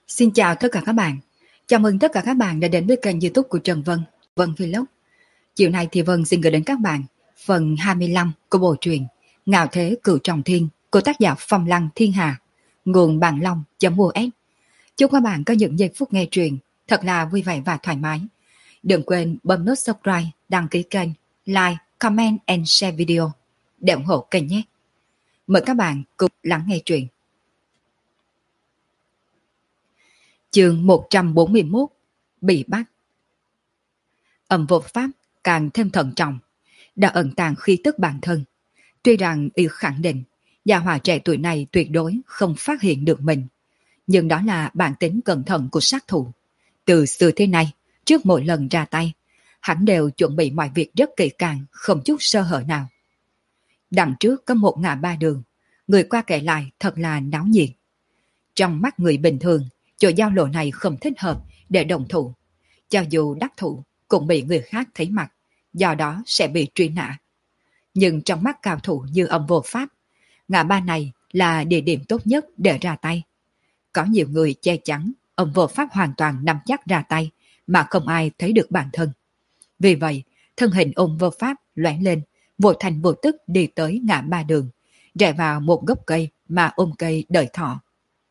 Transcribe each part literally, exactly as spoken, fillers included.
Xin chào tất cả các bạn. Chào mừng tất cả các bạn đã đến với kênh YouTube của Trần Vân, Vân Vlog. Chiều nay thì Vân xin gửi đến các bạn phần hai mươi lăm của bộ truyện Ngạo Thế Cửu Trọng Thiên của tác giả Phong Lăng Thiên Hà, nguồn Bạn Long.us. Chúc các bạn có những giây phút nghe truyện thật là vui vẻ và thoải mái. Đừng quên bấm nút subscribe, đăng ký kênh, like, comment and share video để ủng hộ kênh nhé. Mời các bạn cùng lắng nghe truyện. Chương một trăm bốn mươi mốt. Bị bắt. Âm vô pháp càng thêm thận trọng, đã ẩn tàng khí tức bản thân. Tuy rằng y khẳng định gia hỏa trẻ tuổi này tuyệt đối không phát hiện được mình, nhưng đó là bản tính cẩn thận của sát thủ. Từ xưa thế này, trước mỗi lần ra tay, hắn đều chuẩn bị mọi việc rất kỹ càng, không chút sơ hở nào. Đằng trước có một ngã ba đường, người qua kể lại thật là náo nhiệt. Trong mắt người bình thường, chỗ giao lộ này không thích hợp để đồng thủ. Cho dù đắc thủ cũng bị người khác thấy mặt, do đó sẽ bị truy nã. Nhưng trong mắt cao thủ như Âm Vô Pháp, ngã ba này là địa điểm tốt nhất để ra tay. Có nhiều người che chắn, Âm Vô Pháp hoàn toàn nắm chắc ra tay mà không ai thấy được bản thân. Vì vậy, thân hình Âm Vô Pháp lóe lên, vô thành vô tức đi tới ngã ba đường, rẽ vào một gốc cây mà ôm cây đợi thọ.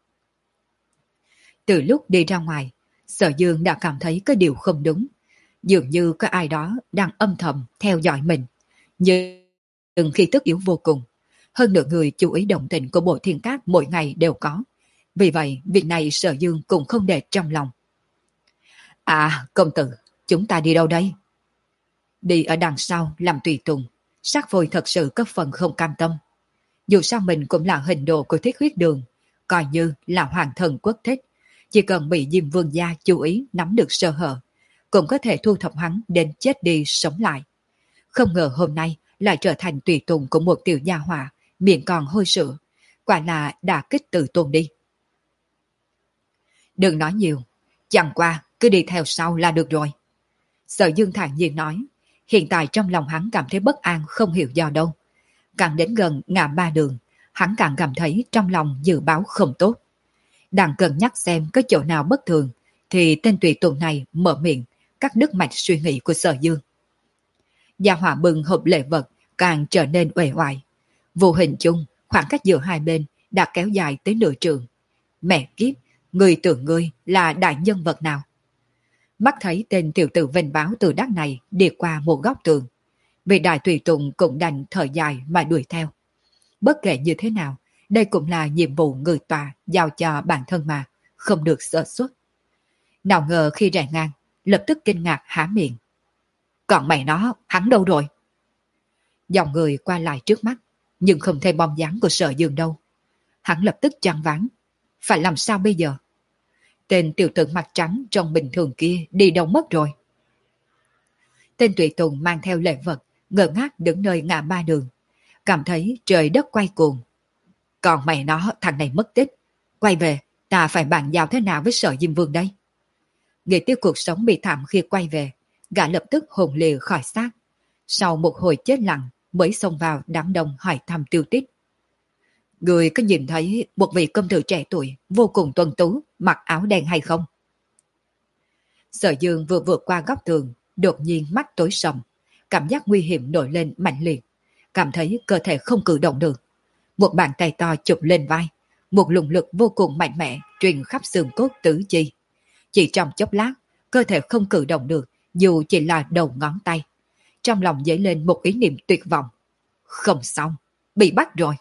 Từ lúc đi ra ngoài, Sở Dương đã cảm thấy có điều không đúng. Dường như có ai đó đang âm thầm theo dõi mình. Nhưng khi tức yếu vô cùng, hơn nửa người chú ý động tĩnh của Bộ Thiên Các mỗi ngày đều có. Vì vậy, việc này Sở Dương cũng không để trong lòng. À, công tử, chúng ta đi đâu đây? Đi ở đằng sau làm tùy tùng, Sắc Phôi thật sự có phần không cam tâm. Dù sao mình cũng là hình đồ của Thiết Huyết Đường, coi như là hoàng thần quốc thích. Chỉ cần bị Diêm Vương gia chú ý nắm được sơ hở, cũng có thể thu thập hắn đến chết đi sống lại. Không ngờ hôm nay lại trở thành tùy tùng của một tiểu gia hỏa, miệng còn hôi sữa, quả là đả kích tự tôn đi. Đừng nói nhiều, chẳng qua cứ đi theo sau là được rồi. Sở Dương thản nhiên nói, hiện tại trong lòng hắn cảm thấy bất an không hiểu do đâu. Càng đến gần ngã ba đường, hắn càng cảm thấy trong lòng dự báo không tốt. Đang cân nhắc xem có chỗ nào bất thường, thì tên tùy tùng này mở miệng, cắt đứt mạch suy nghĩ của Sở Dương. Gia hỏa bừng hộp lễ vật càng trở nên uể oải. Vô hình chung, khoảng cách giữa hai bên đã kéo dài tới nửa trường. Mẹ kiếp, người tưởng ngươi là đại nhân vật nào? Mắt thấy tên tiểu tử vênh báo từ đắc này đi qua một góc tường. Vị đại tùy tùng cũng đành thở dài mà đuổi theo. Bất kể như thế nào, đây cũng là nhiệm vụ người tòa giao cho bản thân mà, không được sơ suất. Nào ngờ khi rẽ ngang, lập tức kinh ngạc há miệng. Còn mày nó, hắn đâu rồi? Dòng người qua lại trước mắt, nhưng không thấy bóng dáng của Sở Dương đâu. Hắn lập tức choáng váng. Phải làm sao bây giờ? Tên tiểu tử mặt trắng trong bình thường kia đi đâu mất rồi? Tên tùy tùng mang theo lễ vật, ngơ ngác đứng nơi ngã ba đường, cảm thấy trời đất quay cuồng. Còn mày nó, thằng này mất tích. Quay về, ta phải bàn giao thế nào với Sở Diêm Vương đây? Nghĩ tiêu cuộc sống bị thảm khi quay về, gã lập tức hồn lìa khỏi xác. Sau một hồi chết lặng, mới xông vào đám đông hỏi thăm Tiêu Tích. Người có nhìn thấy một vị công tử trẻ tuổi vô cùng tuấn tú, mặc áo đen hay không? Sở Dương vừa vượt qua góc tường, đột nhiên mắt tối sầm, cảm giác nguy hiểm nổi lên mạnh liệt, cảm thấy cơ thể không cử động được. Một bàn tay to chụp lên vai, một luồng lực vô cùng mạnh mẽ truyền khắp xương cốt tứ chi. Chỉ trong chốc lát, cơ thể không cử động được, dù chỉ là đầu ngón tay. Trong lòng dấy lên một ý niệm tuyệt vọng. Không xong, bị bắt rồi.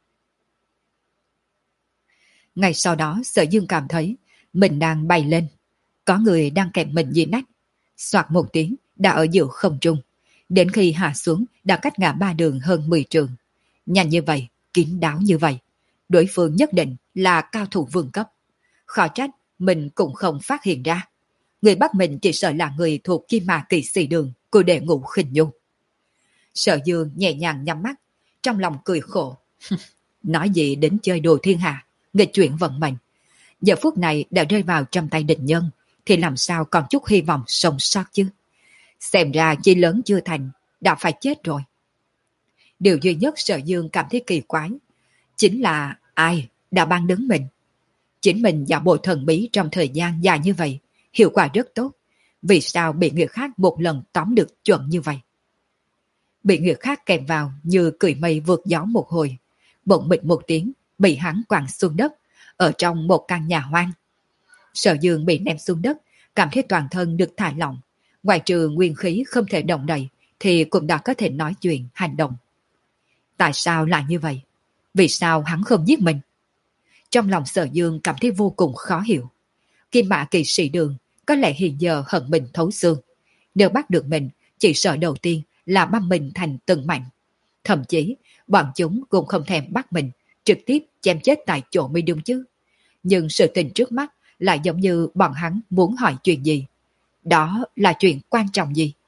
Ngay sau đó, Sở Dương cảm thấy mình đang bay lên. Có người đang kẹp mình dưới nách. Soạt một tiếng, đã ở giữa không trung. Đến khi hạ xuống, đã cách ngã ba đường hơn mười trường. Nhanh như vậy, kín đáo như vậy, đối phương nhất định là cao thủ vương cấp. Khó trách mình cũng không phát hiện ra. Người bắt mình chỉ sợ là người thuộc Kim Mà Kỵ Sĩ Đường của đệ ngũ Khinh Nhu. Sở Dương nhẹ nhàng nhắm mắt, trong lòng cười khổ. Nói gì đến chơi đồ thiên hạ, nghịch chuyển vận mệnh. Giờ phút này đã rơi vào trong tay địch nhân, thì làm sao còn chút hy vọng sống sót chứ? Xem ra chi lớn chưa thành, đã phải chết rồi. Điều duy nhất Sở Dương cảm thấy kỳ quái chính là ai đã ban đứng mình. Chính mình giả bộ thần bí trong thời gian dài như vậy, hiệu quả rất tốt. Vì sao bị người khác một lần tóm được chuẩn như vậy? Bị người khác kèm vào như cười mây vượt gió một hồi, bỗng bịch một tiếng, bị hắn quẳng xuống đất, ở trong một căn nhà hoang. Sở Dương bị ném xuống đất, cảm thấy toàn thân được thả lỏng, ngoài trừ nguyên khí không thể động đậy, thì cũng đã có thể nói chuyện, hành động. Tại sao lại như vậy? Vì sao hắn không giết mình? Trong lòng Sở Dương cảm thấy vô cùng khó hiểu. Kim Mã Kỵ Sĩ Đường có lẽ hiện giờ hận mình thấu xương. Nếu bắt được mình, chỉ sợ đầu tiên là băm mình thành từng mảnh. Thậm chí, bọn chúng cũng không thèm bắt mình, trực tiếp chém chết tại chỗ mới đúng chứ. Nhưng sự tình trước mắt lại giống như bọn hắn muốn hỏi chuyện gì. Đó là chuyện quan trọng gì?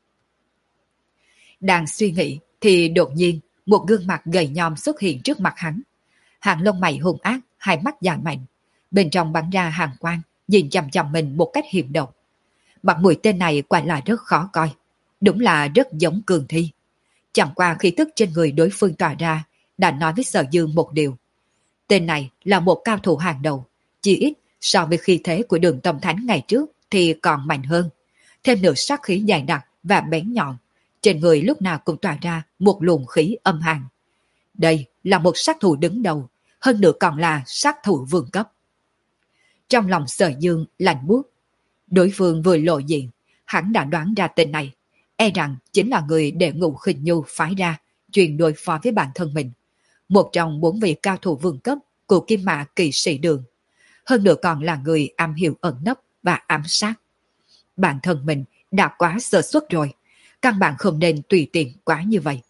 Đang suy nghĩ thì đột nhiên một gương mặt gầy nhom xuất hiện trước mặt hắn. Hàng lông mày hung ác, hai mắt dài mạnh. Bên trong bắn ra hàng quang, nhìn chằm chằm mình một cách hiểm độc. Mặt mũi tên này quả là rất khó coi. Đúng là rất giống cường thi. Chẳng qua khí tức trên người đối phương tỏa ra đã nói với Sở Dương một điều. Tên này là một cao thủ hàng đầu. Chỉ ít so với khí thế của Đường Tâm Thánh ngày trước thì còn mạnh hơn. Thêm nửa sát khí dài đặc và bén nhọn. Trên người lúc nào cũng tỏa ra một luồng khí âm hàn. Đây là một sát thủ đứng đầu, hơn nữa còn là sát thủ vương cấp. Trong lòng Sở Dương lạnh buốt. Đối phương vừa lộ diện, hắn đã đoán ra tên này, e rằng chính là người để Ngũ Khinh Nhu phái ra, truyền đối phó với bản thân mình. Một trong bốn vị cao thủ vương cấp của Kim Mã Kỵ Sĩ Đường. Hơn nữa còn là người am hiểu ẩn nấp và ám sát. Bản thân mình đã quá sơ suất rồi, căn bản không nên tùy tiện quá như vậy.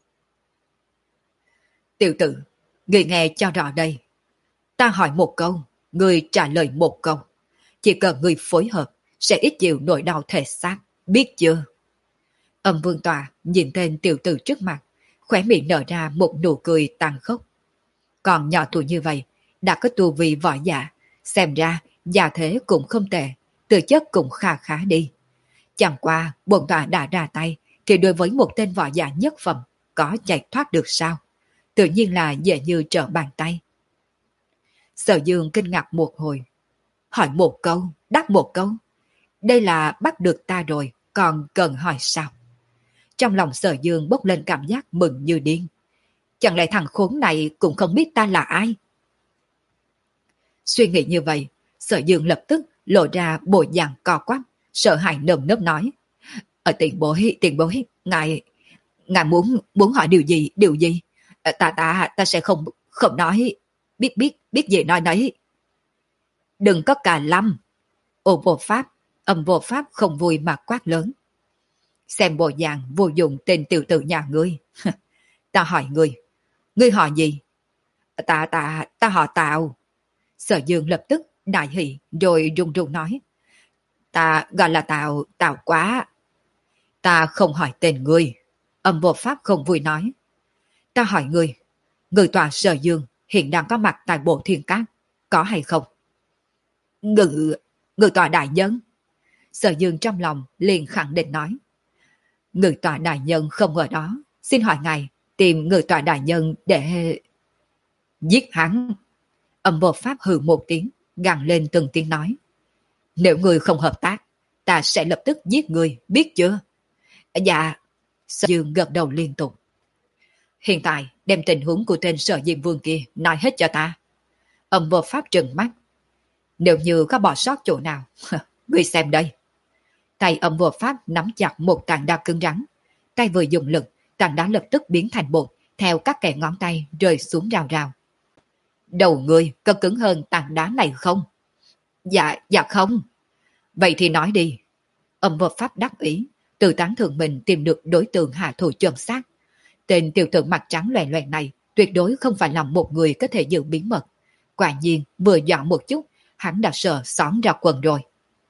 Tiểu tử, người nghe cho rõ đây. Ta hỏi một câu, người trả lời một câu. Chỉ cần người phối hợp, sẽ ít chịu nỗi đau thể xác, biết chưa? Âm Vương Tòa nhìn tên tiểu tử trước mặt, khóe miệng nở ra một nụ cười tàn khốc. Còn nhỏ tuổi như vậy, đã có tu vi võ giả, xem ra gia thế cũng không tệ, tư chất cũng khá khá đi. Chẳng qua, bổn tòa đã ra tay, thì đối với một tên võ giả nhất phẩm, có chạy thoát được sao? Tự nhiên là dễ như trở bàn tay. Sở Dương kinh ngạc một hồi. Hỏi một câu, đáp một câu. Đây là bắt được ta rồi, còn cần hỏi sao? Trong lòng Sở Dương bốc lên cảm giác mừng như điên. Chẳng lẽ thằng khốn này cũng không biết ta là ai? Suy nghĩ như vậy, Sở Dương lập tức lộ ra bộ dạng co quắp, sợ hãi nơm nớp nói. Ở tiền bối, tiền bối, ngài, ngài muốn, muốn hỏi điều gì, điều gì? Ta, ta, ta sẽ không, không nói, biết, biết, biết gì nói nấy. Đừng có cà lâm. Ôn vô pháp, âm vô pháp không vui mà quát lớn. Xem bộ dạng vô dụng tên tiểu tử nhà ngươi. Ta hỏi ngươi, ngươi hỏi gì? Ta, ta, ta họ Tào. Sở Dương lập tức đại hỉ rồi run run nói. Ta gọi là Tào, Tào quá. Ta không hỏi tên ngươi. Âm vô pháp không vui nói. Ta hỏi ngươi, người tòa Sở Dương hiện đang có mặt tại bộ thiên cát, có hay không? Ngự, ngự tòa đại nhân. Sở Dương trong lòng liền khẳng định nói. Ngự tòa đại nhân không ở đó, xin hỏi ngài tìm ngự tòa đại nhân để... Giết hắn. Âm vô pháp hừ một tiếng, gằn lên từng tiếng nói. Nếu người không hợp tác, ta sẽ lập tức giết người, biết chưa? Dạ. Sở Dương gật đầu liên tục. Hiện tại đem tình huống của tên Sở Diêm Vương kia nói hết cho ta. Âm vô pháp trừng mắt. Nếu như có bỏ sót chỗ nào, ngươi xem đây. Tay âm vô pháp nắm chặt một tảng đá cứng rắn. Tay vừa dùng lực, tảng đá lập tức biến thành bột, theo các kẽ ngón tay rơi xuống rào rào. Đầu ngươi có cứng hơn tảng đá này không? Dạ, dạ không. Vậy thì nói đi. Âm vô pháp đắc ý, tự tán thưởng mình tìm được đối tượng hạ thủ chuẩn xác. Tên tiểu tử mặt trắng loè loẹt này tuyệt đối không phải là một người có thể giữ bí mật. Quả nhiên, vừa dọn một chút, hắn đã sợ xón ra quần rồi.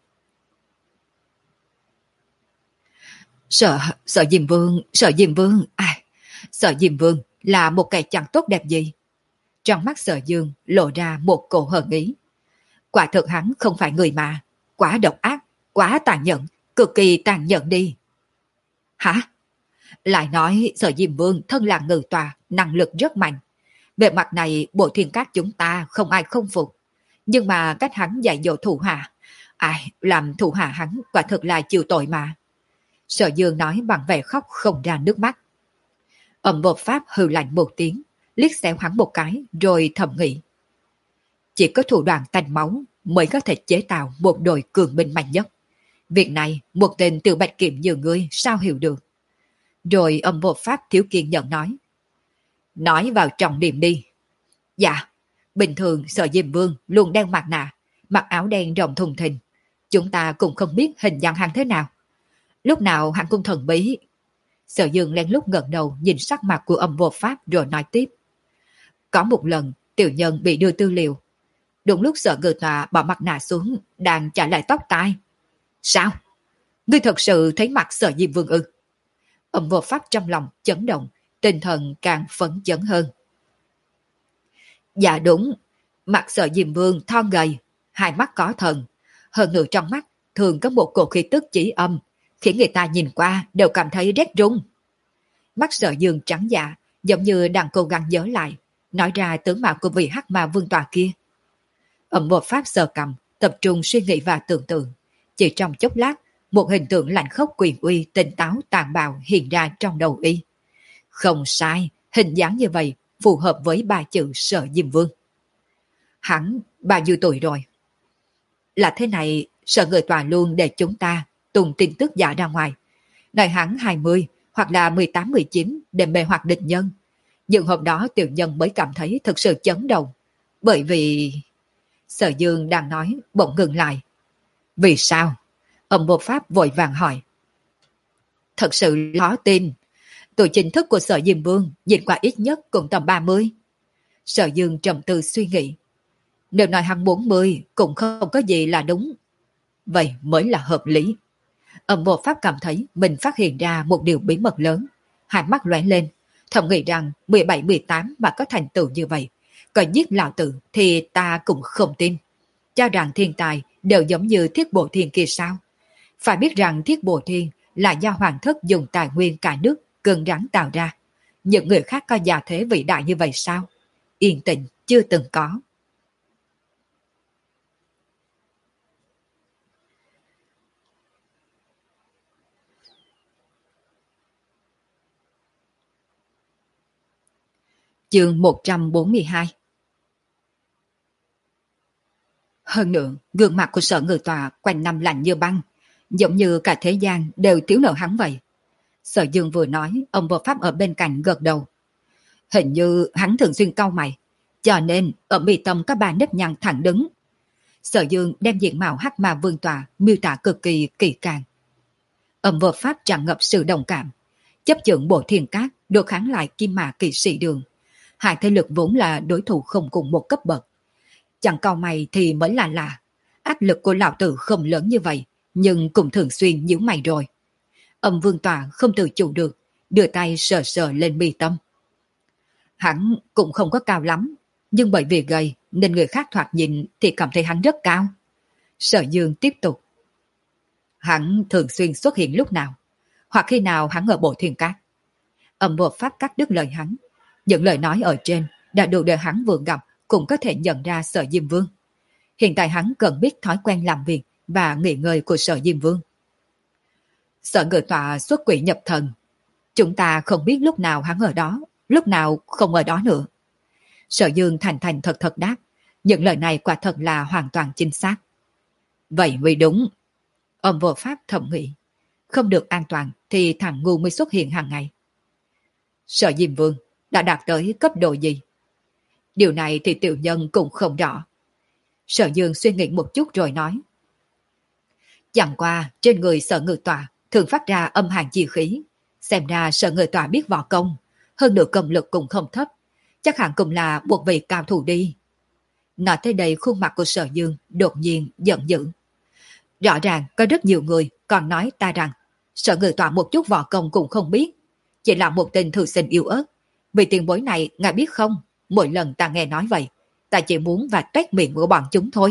Sợ, sợ Diêm Vương, sợ Diêm Vương, à, sợ Diêm Vương là một kẻ chẳng tốt đẹp gì. Trong mắt Sở Dương lộ ra một cổ hờn ý. Quả thực hắn không phải người mà, quá độc ác, quá tàn nhẫn, cực kỳ tàn nhẫn đi. Hả? Lại nói Sở Diêm Vương thân là ngự tòa, năng lực rất mạnh. Về mặt này bộ thiên cát chúng ta không ai không phục. Nhưng mà cách hắn dạy dỗ thủ hạ, ai làm thủ hạ hắn quả thật là chịu tội mà. Sở Dương nói bằng vẻ khóc không ra nước mắt. Âm Vô Pháp hừ lạnh một tiếng, liếc xéo hắn một cái rồi thầm nghĩ. Chỉ có thủ đoạn tanh máu mới có thể chế tạo một đội cường binh mạnh nhất. Việc này một tên từ Bạch Kiểm như ngươi sao hiểu được. Rồi Âm Vô Pháp thiếu kiên nhẫn nói. Nói vào trọng điểm đi. Dạ, bình thường Sở Diêm Vương luôn đeo mặt nạ, mặc áo đen rộng thùng thình. Chúng ta cũng không biết hình dạng hắn thế nào. Lúc nào hắn cũng thần bí. Sở Dương lén lút ngẩng đầu nhìn sắc mặt của Âm Vô Pháp rồi nói tiếp. Có một lần tiểu nhân bị đưa tư liệu. Đúng lúc Sở Ngự Tọa bỏ mặt nạ xuống, đang trả lại tóc tai. Sao? Ngươi thật sự thấy mặt Sở Diêm Vương ư? Âm Vô Pháp trong lòng chấn động, tinh thần càng phấn chấn hơn. Dạ đúng, mặt Sở Diêm Vương thon gầy, hai mắt có thần. Hơn nữa trong mắt thường có một cổ khí tức chỉ âm, khiến người ta nhìn qua đều cảm thấy rét run. Mắt Sở Dương trắng dạ, giống như đang cố gắng nhớ lại, nói ra tướng mạo của vị hắc ma vương tòa kia. Âm Vô Pháp sờ cầm, tập trung suy nghĩ và tưởng tượng. Chỉ trong chốc lát, một hình tượng lạnh khốc quyền uy, tỉnh táo tàn bạo hiện ra trong đầu y. Không sai, hình dáng như vậy phù hợp với ba chữ Sở Diêm Vương. Hắn bao nhiêu tuổi rồi? Là thế này, Sở Người Tòa luôn để chúng ta tung tin tức giả ra ngoài. Nói hắn hai mươi hoặc là mười tám mười chín để mê hoặc địch nhân. Nhưng hôm đó tiểu nhân mới cảm thấy thực sự chấn động. Bởi vì... Sở Dương đang nói bỗng ngừng lại. Vì sao? Âm Vô Pháp vội vàng hỏi. Thật sự khó tin. Tuổi chính thức của Sở Diêm Vương nhìn qua ít nhất cũng tầm ba mươi. Sở Dương trầm tư suy nghĩ. Nếu nói hắn bốn mươi cũng không có gì là đúng. Vậy mới là hợp lý. Âm Vô Pháp cảm thấy mình phát hiện ra một điều bí mật lớn. Hai mắt lóe lên, thầm nghĩ rằng mười bảy mười tám mà có thành tựu như vậy. Còn giết lão tử thì ta cũng không tin. Cho rằng thiên tài đều giống như Thiết Bộ Thiên kia sao? Phải biết rằng Thiết Bộ Thiên là do hoàng thất dùng tài nguyên cả nước cứng rắn tạo ra. Những người khác có gia thế vĩ đại như vậy sao? Yên tĩnh chưa từng có. Chương một trăm bốn mươi hai. Hơn nữa, gương mặt của Sở Ngự Tòa quanh năm lạnh như băng, giống như cả thế gian đều thiếu nợ hắn vậy. Sở Dương vừa nói, ông Vô Pháp ở bên cạnh gật đầu. Hình như hắn thường xuyên cau mày, cho nên ở mi tâm có ba nếp nhăn thẳng đứng. Sở Dương đem diện mạo hắc ma vương tòa miêu tả cực kỳ kỳ càng. Ông Vô Pháp tràn ngập sự đồng cảm, chấp chưởng Bộ Thiên Cát đối kháng lại Kim Mã Kỵ Sĩ Đường. Hai thế lực vốn là đối thủ không cùng một cấp bậc. Chẳng cau mày thì mới là lạ. Áp lực của lão tử không lớn như vậy, nhưng cũng thường xuyên nhíu mày rồi. Âm Vương Tòa không tự chủ được, đưa tay sờ sờ lên mi tâm. Hắn cũng không có cao lắm, nhưng bởi vì gầy nên người khác thoạt nhìn thì cảm thấy hắn rất cao. Sở Dương tiếp tục. Hắn thường xuyên xuất hiện lúc nào, hoặc khi nào hắn ở Bộ Thiên Cát. Âm Vô Pháp cắt đứt lời hắn. Những lời nói ở trên đã đủ để hắn vừa gặp cũng có thể nhận ra Sở Diêm Vương. Hiện tại hắn cần biết thói quen làm việc và nghỉ ngơi của Sở Diêm Vương. Sở Ngự Tọa xuất quỷ nhập thần. Chúng ta không biết lúc nào hắn ở đó, lúc nào không ở đó nữa. Sở Dương thành thành thật thật đáp. Những lời này quả thật là hoàn toàn chính xác. Vậy mới đúng. Ông Vô Pháp thầm nghĩ. Không được an toàn thì thằng ngu mới xuất hiện hàng ngày. Sở Diêm Vương đã đạt tới cấp độ gì? Điều này thì tiểu nhân cũng không rõ. Sở Dương suy nghĩ một chút rồi nói. Chẳng qua trên người Sở Ngự Tọa thường phát ra âm hàn chi khí. Xem ra Sở Ngự Tọa biết võ công, hơn nữa công lực cũng không thấp. Chắc hẳn cũng là một vị cao thủ đi. Nói tới đây khuôn mặt của Sở Dương đột nhiên giận dữ. Rõ ràng có rất nhiều người còn nói ta rằng Sở Ngự Tọa một chút võ công cũng không biết. Chỉ là một tên thư sinh yếu ớt. Vì tiền bối này ngài biết không? Mỗi lần ta nghe nói vậy, ta chỉ muốn và tuét miệng của bọn chúng thôi.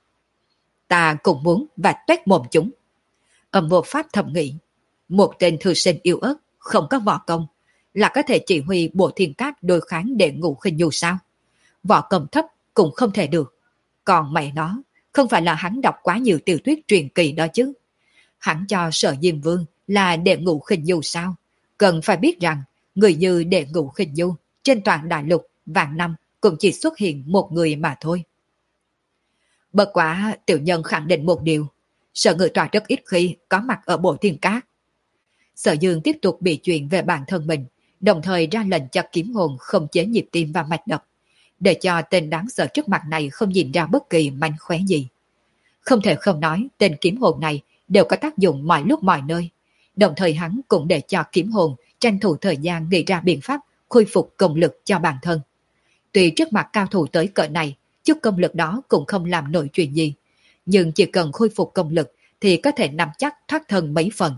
Ta cũng muốn và tuét mồm chúng. Âm Vô Pháp thầm nghĩ. Một tên thư sinh yếu ớt, không có võ công, là có thể chỉ huy Bộ Thiên Cát đối kháng để ngủ khinh nhu sao? Võ công thấp cũng không thể được. Còn mẹ nó, không phải là hắn đọc quá nhiều tiểu thuyết truyền kỳ đó chứ. Hắn cho Sở Diêm Vương là đệ ngũ khinh du sao? Cần phải biết rằng, người như đệ ngũ khinh du trên toàn đại lục vạn năm cũng chỉ xuất hiện một người mà thôi. Bất quá tiểu nhân khẳng định một điều, Sở Ngự Tọa rất ít khi có mặt ở bộ thiên cát. Sở Dương tiếp tục bị chuyện về bản thân mình, đồng thời ra lệnh cho kiếm hồn không chế nhịp tim và mạch đập, để cho tên đáng sợ trước mặt này không nhìn ra bất kỳ manh khóe gì. Không thể không nói, tên kiếm hồn này đều có tác dụng mọi lúc mọi nơi, đồng thời hắn cũng để cho kiếm hồn tranh thủ thời gian nghĩ ra biện pháp khôi phục công lực cho bản thân. Tuy trước mặt cao thủ tới cỡ này, chút công lực đó cũng không làm nổi chuyện gì, nhưng chỉ cần khôi phục công lực thì có thể nắm chắc thoát thân mấy phần.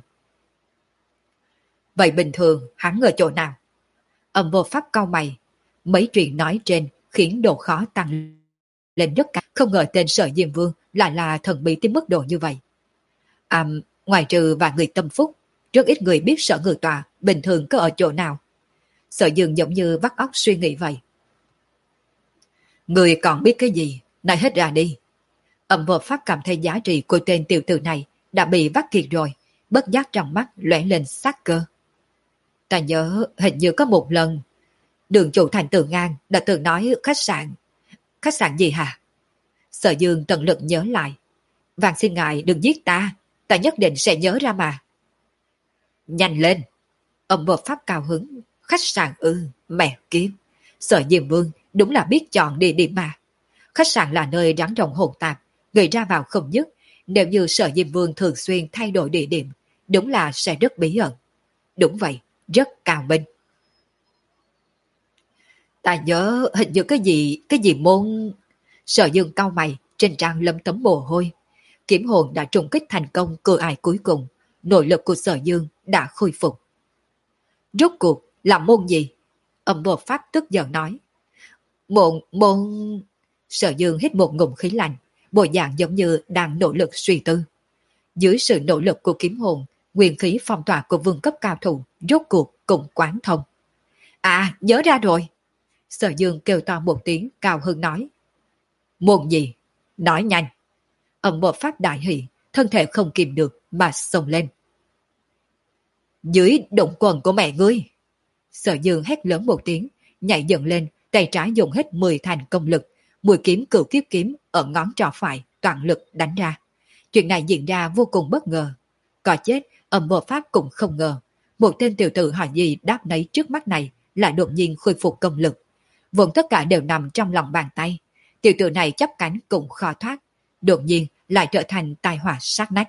Vậy bình thường hắn ở chỗ nào? Âm Vô Pháp cau mày, mấy chuyện nói trên khiến độ khó tăng lên rất cao, không ngờ tên Sở Diêm Vương lại là thần bí tới mức độ như vậy. À, ngoài trừ và người tâm phúc, rất ít người biết Sở Ngự Tọa bình thường có ở chỗ nào. Sở Dương giống như vắt óc suy nghĩ vậy. Người còn biết cái gì? Nói hết ra đi. Âm Vô Pháp cảm thấy giá trị của tên tiểu tử này đã bị vắt kiệt rồi, bất giác trong mắt lóe lên sát cơ. Ta nhớ hình như có một lần, đường chủ thành Từ Ngang đã từng nói khách sạn. Khách sạn gì hả? Sở Dương tận lực nhớ lại. Vàng xin ngài đừng giết ta, ta nhất định sẽ nhớ ra mà. Nhanh lên! Âm Vô Pháp cao hứng. Khách sạn ư, mẹ kiếp. Sở Diêm Vương đúng là biết chọn địa điểm mà. Khách sạn là nơi rắn rộng hỗn tạp, người ra vào không dứt. Nếu như Sở Diêm Vương thường xuyên thay đổi địa điểm, đúng là sẽ rất bí ẩn. Đúng vậy, rất cao minh. Ta nhớ hình như cái gì, cái gì môn... Sở Dương cau mày, trên trán lấm tấm mồ hôi. Kiếm hồn đã trùng kích thành công cửa ải cuối cùng, nội lực của Sở Dương đã khôi phục. Rốt cuộc là môn gì? Âm Vô Pháp tức giận nói. Môn, môn... Sở Dương hít một ngụm khí lạnh, bộ dạng giống như đang nỗ lực suy tư. Dưới sự nỗ lực của kiếm hồn, nguyên khí phong tỏa của vương cấp cao thủ rốt cuộc cũng quán thông. À, nhớ ra rồi! Sở Dương kêu to một tiếng, cao hứng nói. Môn gì? Nói nhanh! Âm Vô Pháp đại hỉ, thân thể không kìm được mà xông lên. Dưới động quần của mẹ ngươi! Sở Dương hét lớn một tiếng, nhảy dựng lên, tay trái dùng hết mười thành công lực, mũi kiếm cửu kiếp kiếm ở ngón trỏ phải toàn lực đánh ra. Chuyện này diễn ra vô cùng bất ngờ. Có chết, Âm Vô Pháp cũng không ngờ. Một tên tiểu tử hỏi gì đáp nấy trước mắt này lại đột nhiên khôi phục công lực. Vốn tất cả đều nằm trong lòng bàn tay. Tiểu tử này chắp cánh cũng khó thoát. Đột nhiên lại trở thành tai họa sát nách.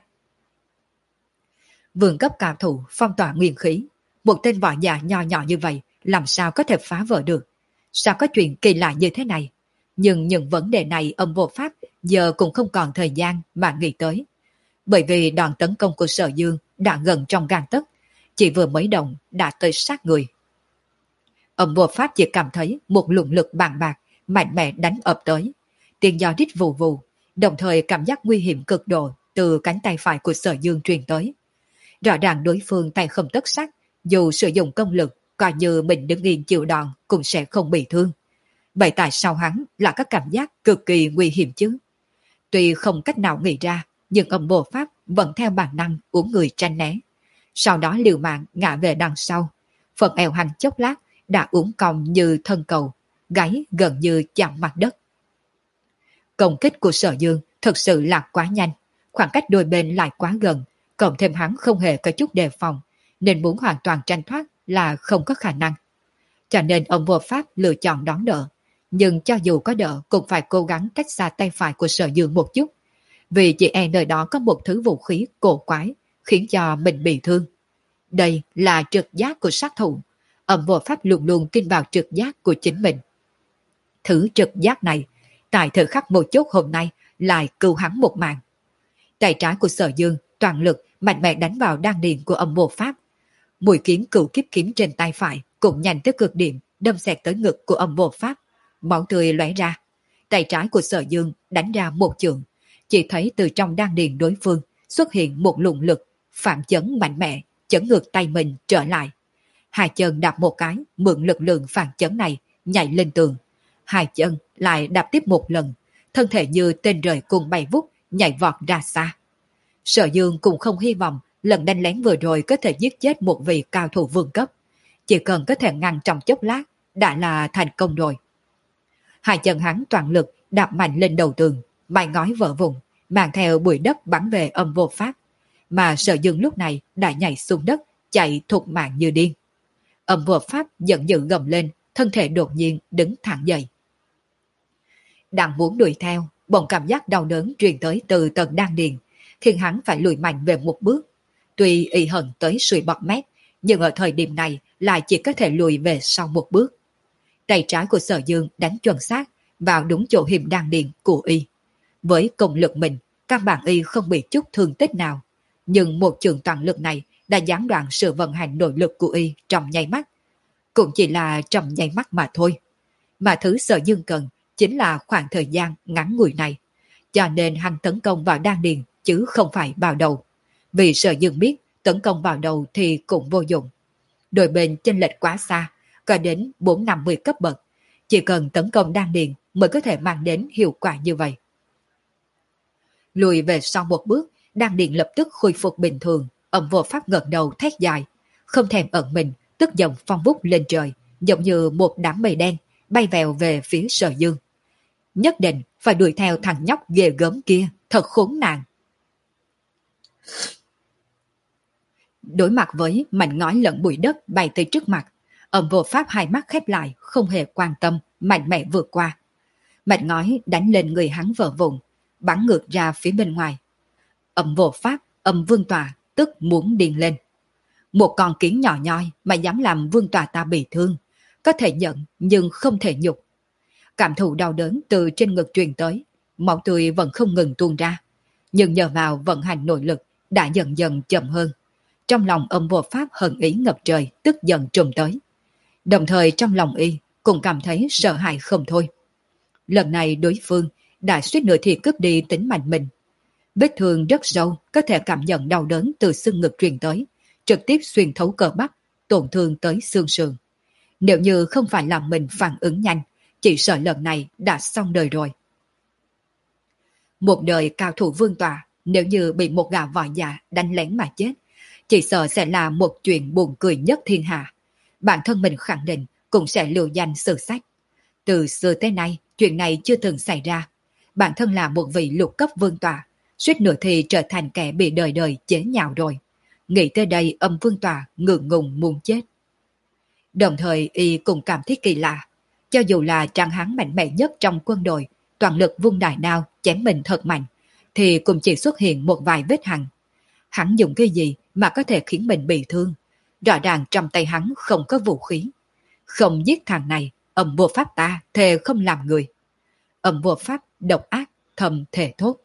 Vương cấp cao thủ phong tỏa nguyên khí. Một tên võ giả nho nhỏ như vậy làm sao có thể phá vỡ được? Sao có chuyện kỳ lạ như thế này? Nhưng những vấn đề này Âm Vô Pháp giờ cũng không còn thời gian mà nghĩ tới. Bởi vì đòn tấn công của Sở Dương đã gần trong gang tấc, chỉ vừa mới động đã tới sát người. Âm Vô Pháp chỉ cảm thấy một luồng lực bàng bạc mạnh mẽ đánh ập tới, tiếng gió rít vù vù, đồng thời cảm giác nguy hiểm cực độ từ cánh tay phải của Sở Dương truyền tới. Rõ ràng đối phương tay không tất sắt, dù sử dụng công lực, coi như mình đứng yên chịu đòn cũng sẽ không bị thương. Vậy tại sao hắn là có cảm giác cực kỳ nguy hiểm chứ? Tuy không cách nào nghĩ ra, nhưng Âm Vô Pháp vẫn theo bản năng uống người tranh né. Sau đó liều mạng ngã về đằng sau. Phần eo hành chốc lát đã uốn cong như thân cầu, gáy gần như chạm mặt đất. Công kích của Sở Dương thật sự là quá nhanh, khoảng cách đôi bên lại quá gần, cộng thêm hắn không hề có chút đề phòng, nên muốn hoàn toàn tranh thoát là không có khả năng. Cho nên ông Vô Pháp lựa chọn đón đỡ, nhưng cho dù có đỡ cũng phải cố gắng cách xa tay phải của Sở Dương một chút, vì chỉ e nơi đó có một thứ vũ khí cổ quái khiến cho mình bị thương. Đây là trực giác của sát thủ, ông Vô Pháp luôn luôn tin vào trực giác của chính mình. Thứ trực giác này, tại thời khắc một chốt hôm nay lại cứu hắn một mạng. Tay trái của Sở Dương toàn lực mạnh mẽ đánh vào đan điền của Âm Vô Pháp. Mũi kiếm cửu kiếp kiếm trên tay phải cũng nhanh tới cực điểm, đâm xẹt tới ngực của Âm Vô Pháp. Máu tươi lóe ra. Tay trái của Sở Dương đánh ra một chưởng, chỉ thấy từ trong đan điền đối phương xuất hiện một luồng lực phản chấn mạnh mẽ, chấn ngược tay mình trở lại. Hai chân đạp một cái, mượn lực lượng phản chấn này nhảy lên tường. Hai chân lại đạp tiếp một lần, thân thể như tên rời cùng bay vút, nhảy vọt ra xa. Sở Dương cũng không hy vọng lần đánh lén vừa rồi có thể giết chết một vị cao thủ vương cấp. Chỉ cần có thể ngăn trong chốc lát, đã là thành công rồi. Hai chân hắn toàn lực đạp mạnh lên đầu tường, mái ngói vỡ vụn, mang theo bụi đất bắn về Âm Vô Pháp. Mà Sở Dương lúc này đã nhảy xuống đất, chạy thục mạng như điên. Âm Vô Pháp giận dữ gầm lên, thân thể đột nhiên đứng thẳng dậy. Đang muốn đuổi theo, bỗng cảm giác đau đớn truyền tới từ tầng đan điền, khiến hắn phải lùi mạnh về một bước. Tuy y hận tới suy bọt mép, nhưng ở thời điểm này lại chỉ có thể lùi về sau một bước. Tay trái của Sở Dương đánh chuẩn xác vào đúng chỗ hiểm đan điền của y. Với công lực mình, các bạn y không bị chút thương tích nào, nhưng một trường toàn lực này đã gián đoạn sự vận hành nội lực của y trong nháy mắt. Cũng chỉ là trong nháy mắt mà thôi. Mà thứ Sở Dương cần chính là khoảng thời gian ngắn ngủi này. Cho nên hắn tấn công vào đan điền chứ không phải vào đầu. Vì Sở Dương biết tấn công vào đầu thì cũng vô dụng. Đôi bên chênh lệch quá xa, có đến bốn năm mươi cấp bậc. Chỉ cần tấn công đan điền mới có thể mang đến hiệu quả như vậy. Lùi về sau một bước, đan điền lập tức khôi phục bình thường. Âm Vô Pháp ngẩng đầu thét dài, không thèm ẩn mình, tức giận phong vút lên trời, giống như một đám mây đen bay vèo về phía Sở Dương. Nhất định phải đuổi theo thằng nhóc ghê gớm kia, thật khốn nạn. Đối mặt với mảnh ngói lẫn bụi đất bay tới trước mặt, Âm Vô Pháp hai mắt khép lại, không hề quan tâm, mạnh mẽ vượt qua. Mảnh ngói đánh lên người hắn vỡ vụn, bắn ngược ra phía bên ngoài. Âm Vô Pháp, Âm Vương Tọa tức muốn điên lên. Một con kiến nhỏ nhoi mà dám làm Vương Tọa ta bị thương, có thể nhận nhưng không thể nhục. Cảm thụ đau đớn từ trên ngực truyền tới, máu tươi vẫn không ngừng tuôn ra, nhưng nhờ vào vận hành nội lực đã dần dần chậm hơn. Trong lòng Âm Vô Pháp hận ý ngập trời, tức giận trùm tới. Đồng thời trong lòng y cũng cảm thấy sợ hãi không thôi. Lần này đối phương đã suýt nữa thì cướp đi tính mạng mình. Vết thương rất sâu, có thể cảm nhận đau đớn từ xương ngực truyền tới, trực tiếp xuyên thấu cơ bắp, tổn thương tới xương sườn. Nếu như không phải là mình phản ứng nhanh, chỉ sợ lần này đã xong đời rồi. Một đời cao thủ vương tọa, nếu như bị một gã võ giả đánh lén mà chết, chỉ sợ sẽ là một chuyện buồn cười nhất thiên hạ. Bản thân mình khẳng định cũng sẽ lưu danh sử sách. Từ xưa tới nay, chuyện này chưa từng xảy ra. Bản thân là một vị lục cấp vương tọa, suýt nữa thì trở thành kẻ bị đời đời chế nhạo rồi. Nghĩ tới đây, Âm Vương tọa ngượng ngùng muốn chết. Đồng thời y cũng cảm thấy kỳ lạ. Cho dù là trạng hắn mạnh mẽ nhất trong quân đội, toàn lực vung đại đao chém mình thật mạnh, thì cũng chỉ xuất hiện một vài vết hằn. Hắn dùng cái gì mà có thể khiến mình bị thương? Rõ ràng trong tay hắn không có vũ khí. Không giết thằng này, Âm Vô Pháp ta thề không làm người. Âm Vô Pháp độc ác, thầm thề thốt.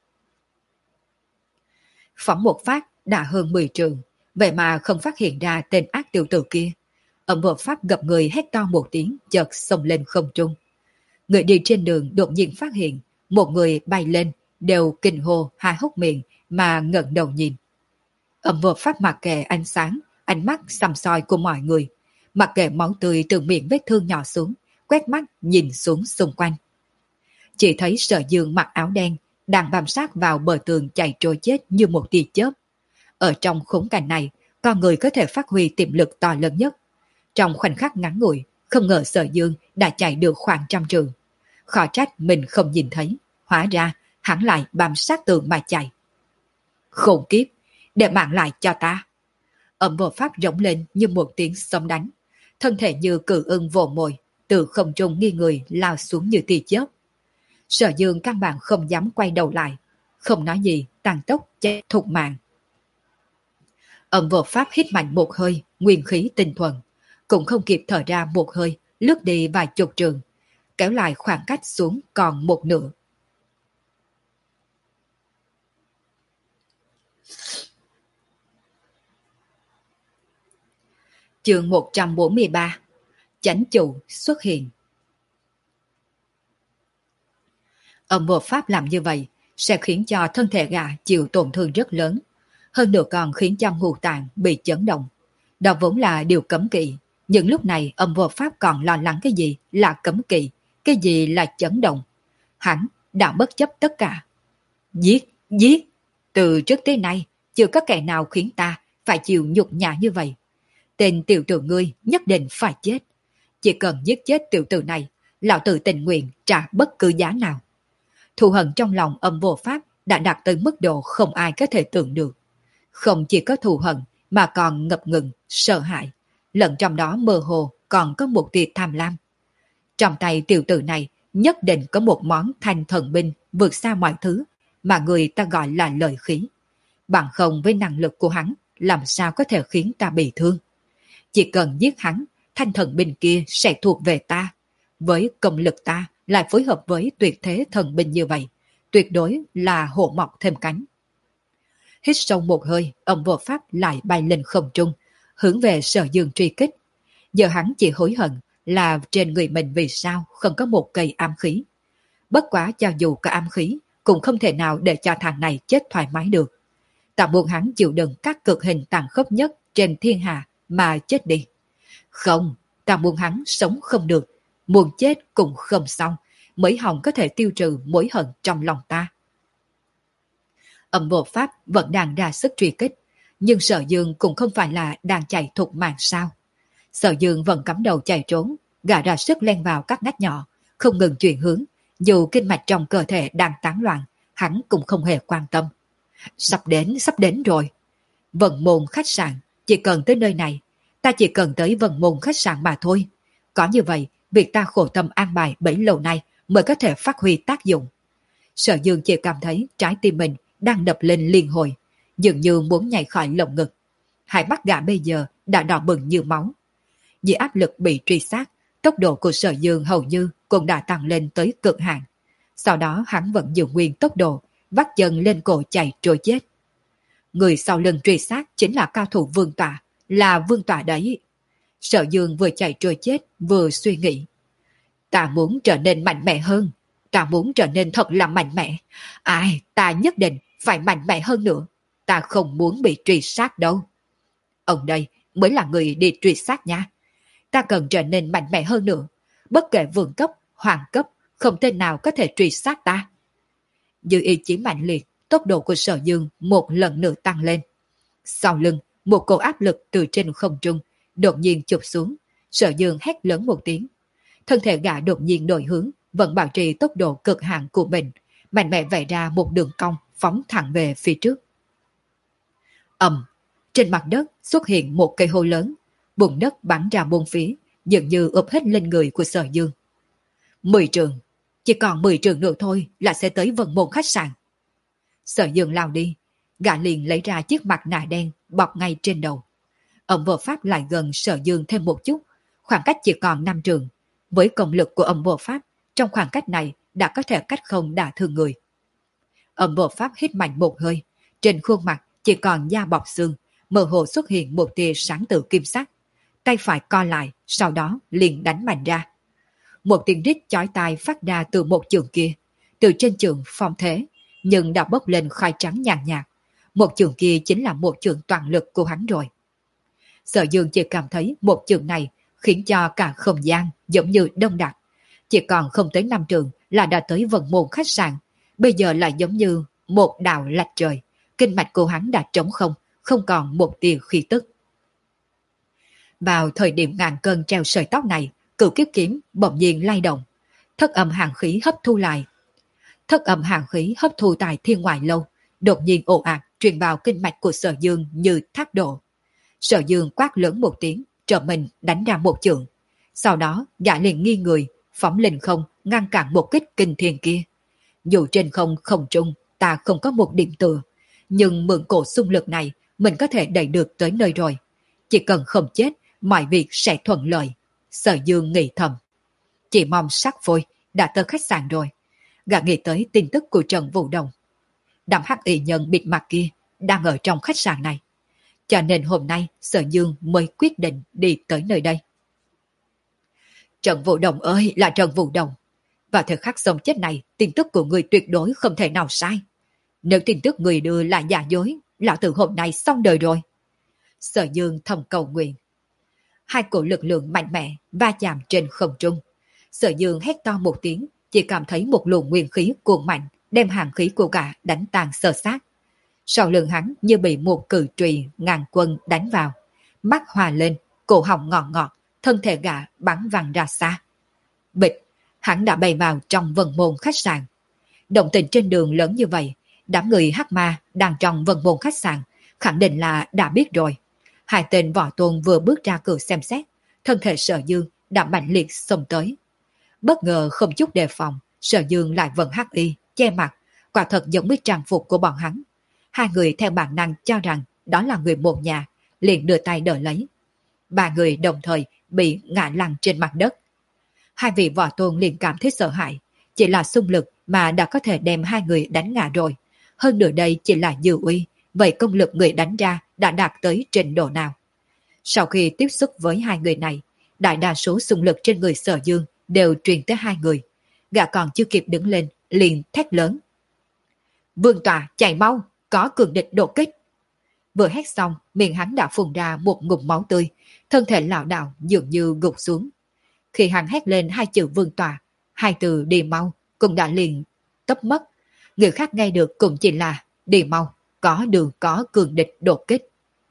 Phóng một phát đã hơn mười trường, vậy mà không phát hiện ra tên ác tiểu tử kia. Âm Vô Pháp gặp người hét to một tiếng, chợt xông lên không trung. Người đi trên đường đột nhiên phát hiện một người bay lên, đều kinh hô há hốc miệng mà ngẩng đầu nhìn. Âm Vô Pháp mặc kệ ánh sáng, ánh mắt săm soi của mọi người, mặc kệ máu tươi từ miệng vết thương nhỏ xuống, quét mắt nhìn xuống xung quanh. Chỉ thấy Sở Dương mặc áo đen đang bám sát vào bờ tường chạy trôi chết như một tia chớp. Ở trong khung cảnh này, con người có thể phát huy tiềm lực to lớn nhất. Trong khoảnh khắc ngắn ngủi, không ngờ Sở Dương đã chạy được khoảng trăm trường. Khó trách mình không nhìn thấy, hóa ra hắn lại bám sát tường mà chạy. Khủng kiếp, để mạng lại cho ta. Âm Vô Pháp rống lên như một tiếng sấm đánh, thân thể như cự ưng vồ mồi, từ không trung nghi người lao xuống như tia chớp. Sở Dương căn bản không dám quay đầu lại, không nói gì, tăng tốc chết thục mạng. Âm Vô Pháp hít mạnh một hơi, nguyên khí tinh thuần, cũng không kịp thở ra một hơi, lướt đi vài chục trường, kéo lại khoảng cách xuống còn một nửa. Chương một trăm bốn mươi ba. Chánh chủ xuất hiện. Âm Vô Pháp làm như vậy sẽ khiến cho thân thể gã chịu tổn thương rất lớn, hơn nữa còn khiến cho ngũ tạng bị chấn động. Đó vốn là điều cấm kỵ, nhưng lúc này Âm Vô Pháp còn lo lắng cái gì là cấm kỵ, cái gì là chấn động. Hắn đã bất chấp tất cả. Giết, giết! Từ trước tới nay, chưa có kẻ nào khiến ta phải chịu nhục nhã như vậy. Tên tiểu tử ngươi nhất định phải chết. Chỉ cần giết chết tiểu tử này, lão tử tình nguyện trả bất cứ giá nào. Thù hận trong lòng Âm Vô Pháp đã đạt tới mức độ không ai có thể tưởng được. Không chỉ có thù hận mà còn ngập ngừng, sợ hãi, lẫn trong đó mơ hồ còn có một tia tham lam. Trong tay tiểu tử này nhất định có một món thanh thần binh vượt xa mọi thứ mà người ta gọi là lợi khí. Bằng không với năng lực của hắn, làm sao có thể khiến ta bị thương. Chỉ cần giết hắn, thanh thần binh kia sẽ thuộc về ta. Với công lực ta lại phối hợp với tuyệt thế thần binh như vậy, tuyệt đối là hổ mọc thêm cánh. Hít sâu một hơi, Âm Vô Pháp lại bay lên không trung, hướng về Sở Dương truy kích. Giờ hắn chỉ hối hận là trên người mình vì sao không có một cây ám khí. Bất quá cho dù có ám khí, cũng không thể nào để cho thằng này chết thoải mái được. Ta muốn hắn chịu đựng các cực hình tàn khốc nhất trên thiên hạ mà chết đi. Không, ta muốn hắn sống không được, muốn chết cũng không xong, mới hòng có thể tiêu trừ mối hận trong lòng ta. Âm Vô Pháp vẫn đang ra sức truy kích, nhưng Sở Dương cũng không phải là đang chạy thục mạng sao. Sở Dương vẫn cắm đầu chạy trốn, gã ra sức len vào các ngách nhỏ, không ngừng chuyển hướng, dù kinh mạch trong cơ thể đang tán loạn, hắn cũng không hề quan tâm. Sắp đến, sắp đến rồi. Vận Môn khách sạn, chỉ cần tới nơi này, ta chỉ cần tới Vận Môn khách sạn mà thôi. Có như vậy, việc ta khổ tâm an bài bấy lâu nay mới có thể phát huy tác dụng. Sở Dương chỉ cảm thấy trái tim mình đang đập lên liên hồi, dường như muốn nhảy khỏi lồng ngực. Hai mắt gã bây giờ đã đỏ bừng như máu. Vì áp lực bị truy sát, tốc độ của Sở Dương hầu như cũng đã tăng lên tới cực hạn. Sau đó hắn vẫn giữ nguyên tốc độ, vắt chân lên cổ chạy trôi chết. Người sau lưng truy sát chính là cao thủ Vương Tọa, là Vương Tọa đấy. Sở Dương vừa chạy trôi chết vừa suy nghĩ. Ta muốn trở nên mạnh mẽ hơn, ta muốn trở nên thật là mạnh mẽ. Ai, ta nhất định phải mạnh mẽ hơn nữa. Ta không muốn bị truy sát đâu. Ông đây mới là người đi truy sát nha. Ta cần trở nên mạnh mẽ hơn nữa. Bất kể vương cấp, hoàng cấp, không tên nào có thể truy sát ta. Như ý chí mạnh liệt, tốc độ của Sở Dương một lần nữa tăng lên. Sau lưng, một cỗ áp lực từ trên không trung đột nhiên chụp xuống. Sở Dương hét lớn một tiếng. Thân thể gã đột nhiên đổi hướng, vẫn bảo trì tốc độ cực hạn của mình, mạnh mẽ vẽ ra một đường cong phóng thẳng về phía trước. Ầm, trên mặt đất xuất hiện một cây hố lớn, bùn đất bắn ra bốn phía, dường như ướp hết lên người của Sở Dương. Mười trường, chỉ còn mười trường nữa thôi là sẽ tới Vận Môn khách sạn. Sở Dương lao đi, gã liền lấy ra chiếc mặt nạ đen bọc ngay trên đầu. Âm Vô Pháp lại gần Sở Dương thêm một chút, khoảng cách chỉ còn năm trường. Với công lực của Âm Vô Pháp, trong khoảng cách này đã có thể cách không đả thương người. Âm Vô Pháp hít mạnh một hơi, trên khuôn mặt chỉ còn da bọc xương, mơ hồ xuất hiện một tia sáng từ kim sắc. Tay phải co lại, sau đó liền đánh mạnh ra. Một tiếng rít chói tai phát ra từ một trường kia, từ trên trường phong thế, nhưng đã bốc lên khói trắng nhàn nhạt. Một trường kia chính là một trường toàn lực của hắn rồi. Sở Dương chỉ cảm thấy một trường này khiến cho cả không gian giống như đông đặc. Chỉ còn không tới năm trường là đã tới Vận Môn khách sạn, bây giờ lại giống như một đạo lạch trời. Kinh mạch của hắn đã trống không, không còn một tia khí tức. Vào thời điểm ngàn cân treo sợi tóc này, Cửu Kiếp Kiếm bỗng nhiên lay động. Thất âm hàn khí hấp thu lại. Thất âm hàn khí hấp thu tại thiên ngoại lâu, đột nhiên ồ ạt truyền vào kinh mạch của Sở Dương như thác độ. Sở Dương quát lớn một tiếng, trở mình đánh ra một chưởng. Sau đó gã liền nghi người, phóng lên không ngăn cản một kích kinh thiên kia. Dù trên không không trung ta không có một điểm tựa, nhưng mượn cổ xung lực này mình có thể đẩy được tới nơi rồi. Chỉ cần không chết, mọi việc sẽ thuận lợi. Sở Dương nghĩ thầm. Chỉ mong sắc phôi đã tới khách sạn rồi. Gã nghĩ tới tin tức của Trần Vũ Đồng. Đám hắc y nhân bịt mặt kia đang ở trong khách sạn này. Cho nên hôm nay Sở Dương mới quyết định đi tới nơi đây. Trần Vũ Đồng ơi là Trần Vũ Đồng. Vào thời khắc sống chết này, tin tức của người tuyệt đối không thể nào sai. Nếu tin tức người đưa là giả dối, lão tử hôm nay xong đời rồi. Sở Dương thầm cầu nguyện. Hai cổ lực lượng mạnh mẽ va chạm trên không trung. Sở Dương hét to một tiếng, chỉ cảm thấy một luồng nguyên khí cuồng mạnh đem hàng khí của gã đánh tan sơ sát. Sau lưng hắn như bị một cự trùy ngàn quân đánh vào, mắt hòa lên, cổ họng ngọt ngọt, thân thể gã bắn văng ra xa. Bịch, hắn đã bay vào trong vân môn khách sạn. Động tĩnh trên đường lớn như vậy, đám người hắc ma đang trong vân môn khách sạn khẳng định là đã biết rồi. Hai tên võ tôn vừa bước ra cửa xem xét, thân thể Sở Dương đã mạnh liệt xông tới. Bất ngờ không chút đề phòng, Sở Dương lại vận hắc y che mặt, quả thật giống với trang phục của bọn hắn. Hai người theo bản năng cho rằng đó là người một nhà, liền đưa tay đỡ lấy. Ba người đồng thời bị ngã lăn trên mặt đất. Hai vị võ tôn liền cảm thấy sợ hãi, chỉ là xung lực mà đã có thể đem hai người đánh ngã rồi. Hơn nữa đây chỉ là dư uy, vậy công lực người đánh ra đã đạt tới trình độ nào? Sau khi tiếp xúc với hai người này, đại đa số xung lực trên người Sở Dương đều truyền tới hai người. Gã còn chưa kịp đứng lên, liền thét lớn. Vương Tọa chạy mau, có cường địch đột kích. Vừa hét xong, miệng hắn đã phun ra một ngụm máu tươi, thân thể lảo đảo dường như gục xuống. Khi hắn hét lên hai chữ Vương Tọa, hai từ đi mau cũng đã liền tấp mất. Người khác nghe được cũng chỉ là đi mau, có đường có cường địch đột kích.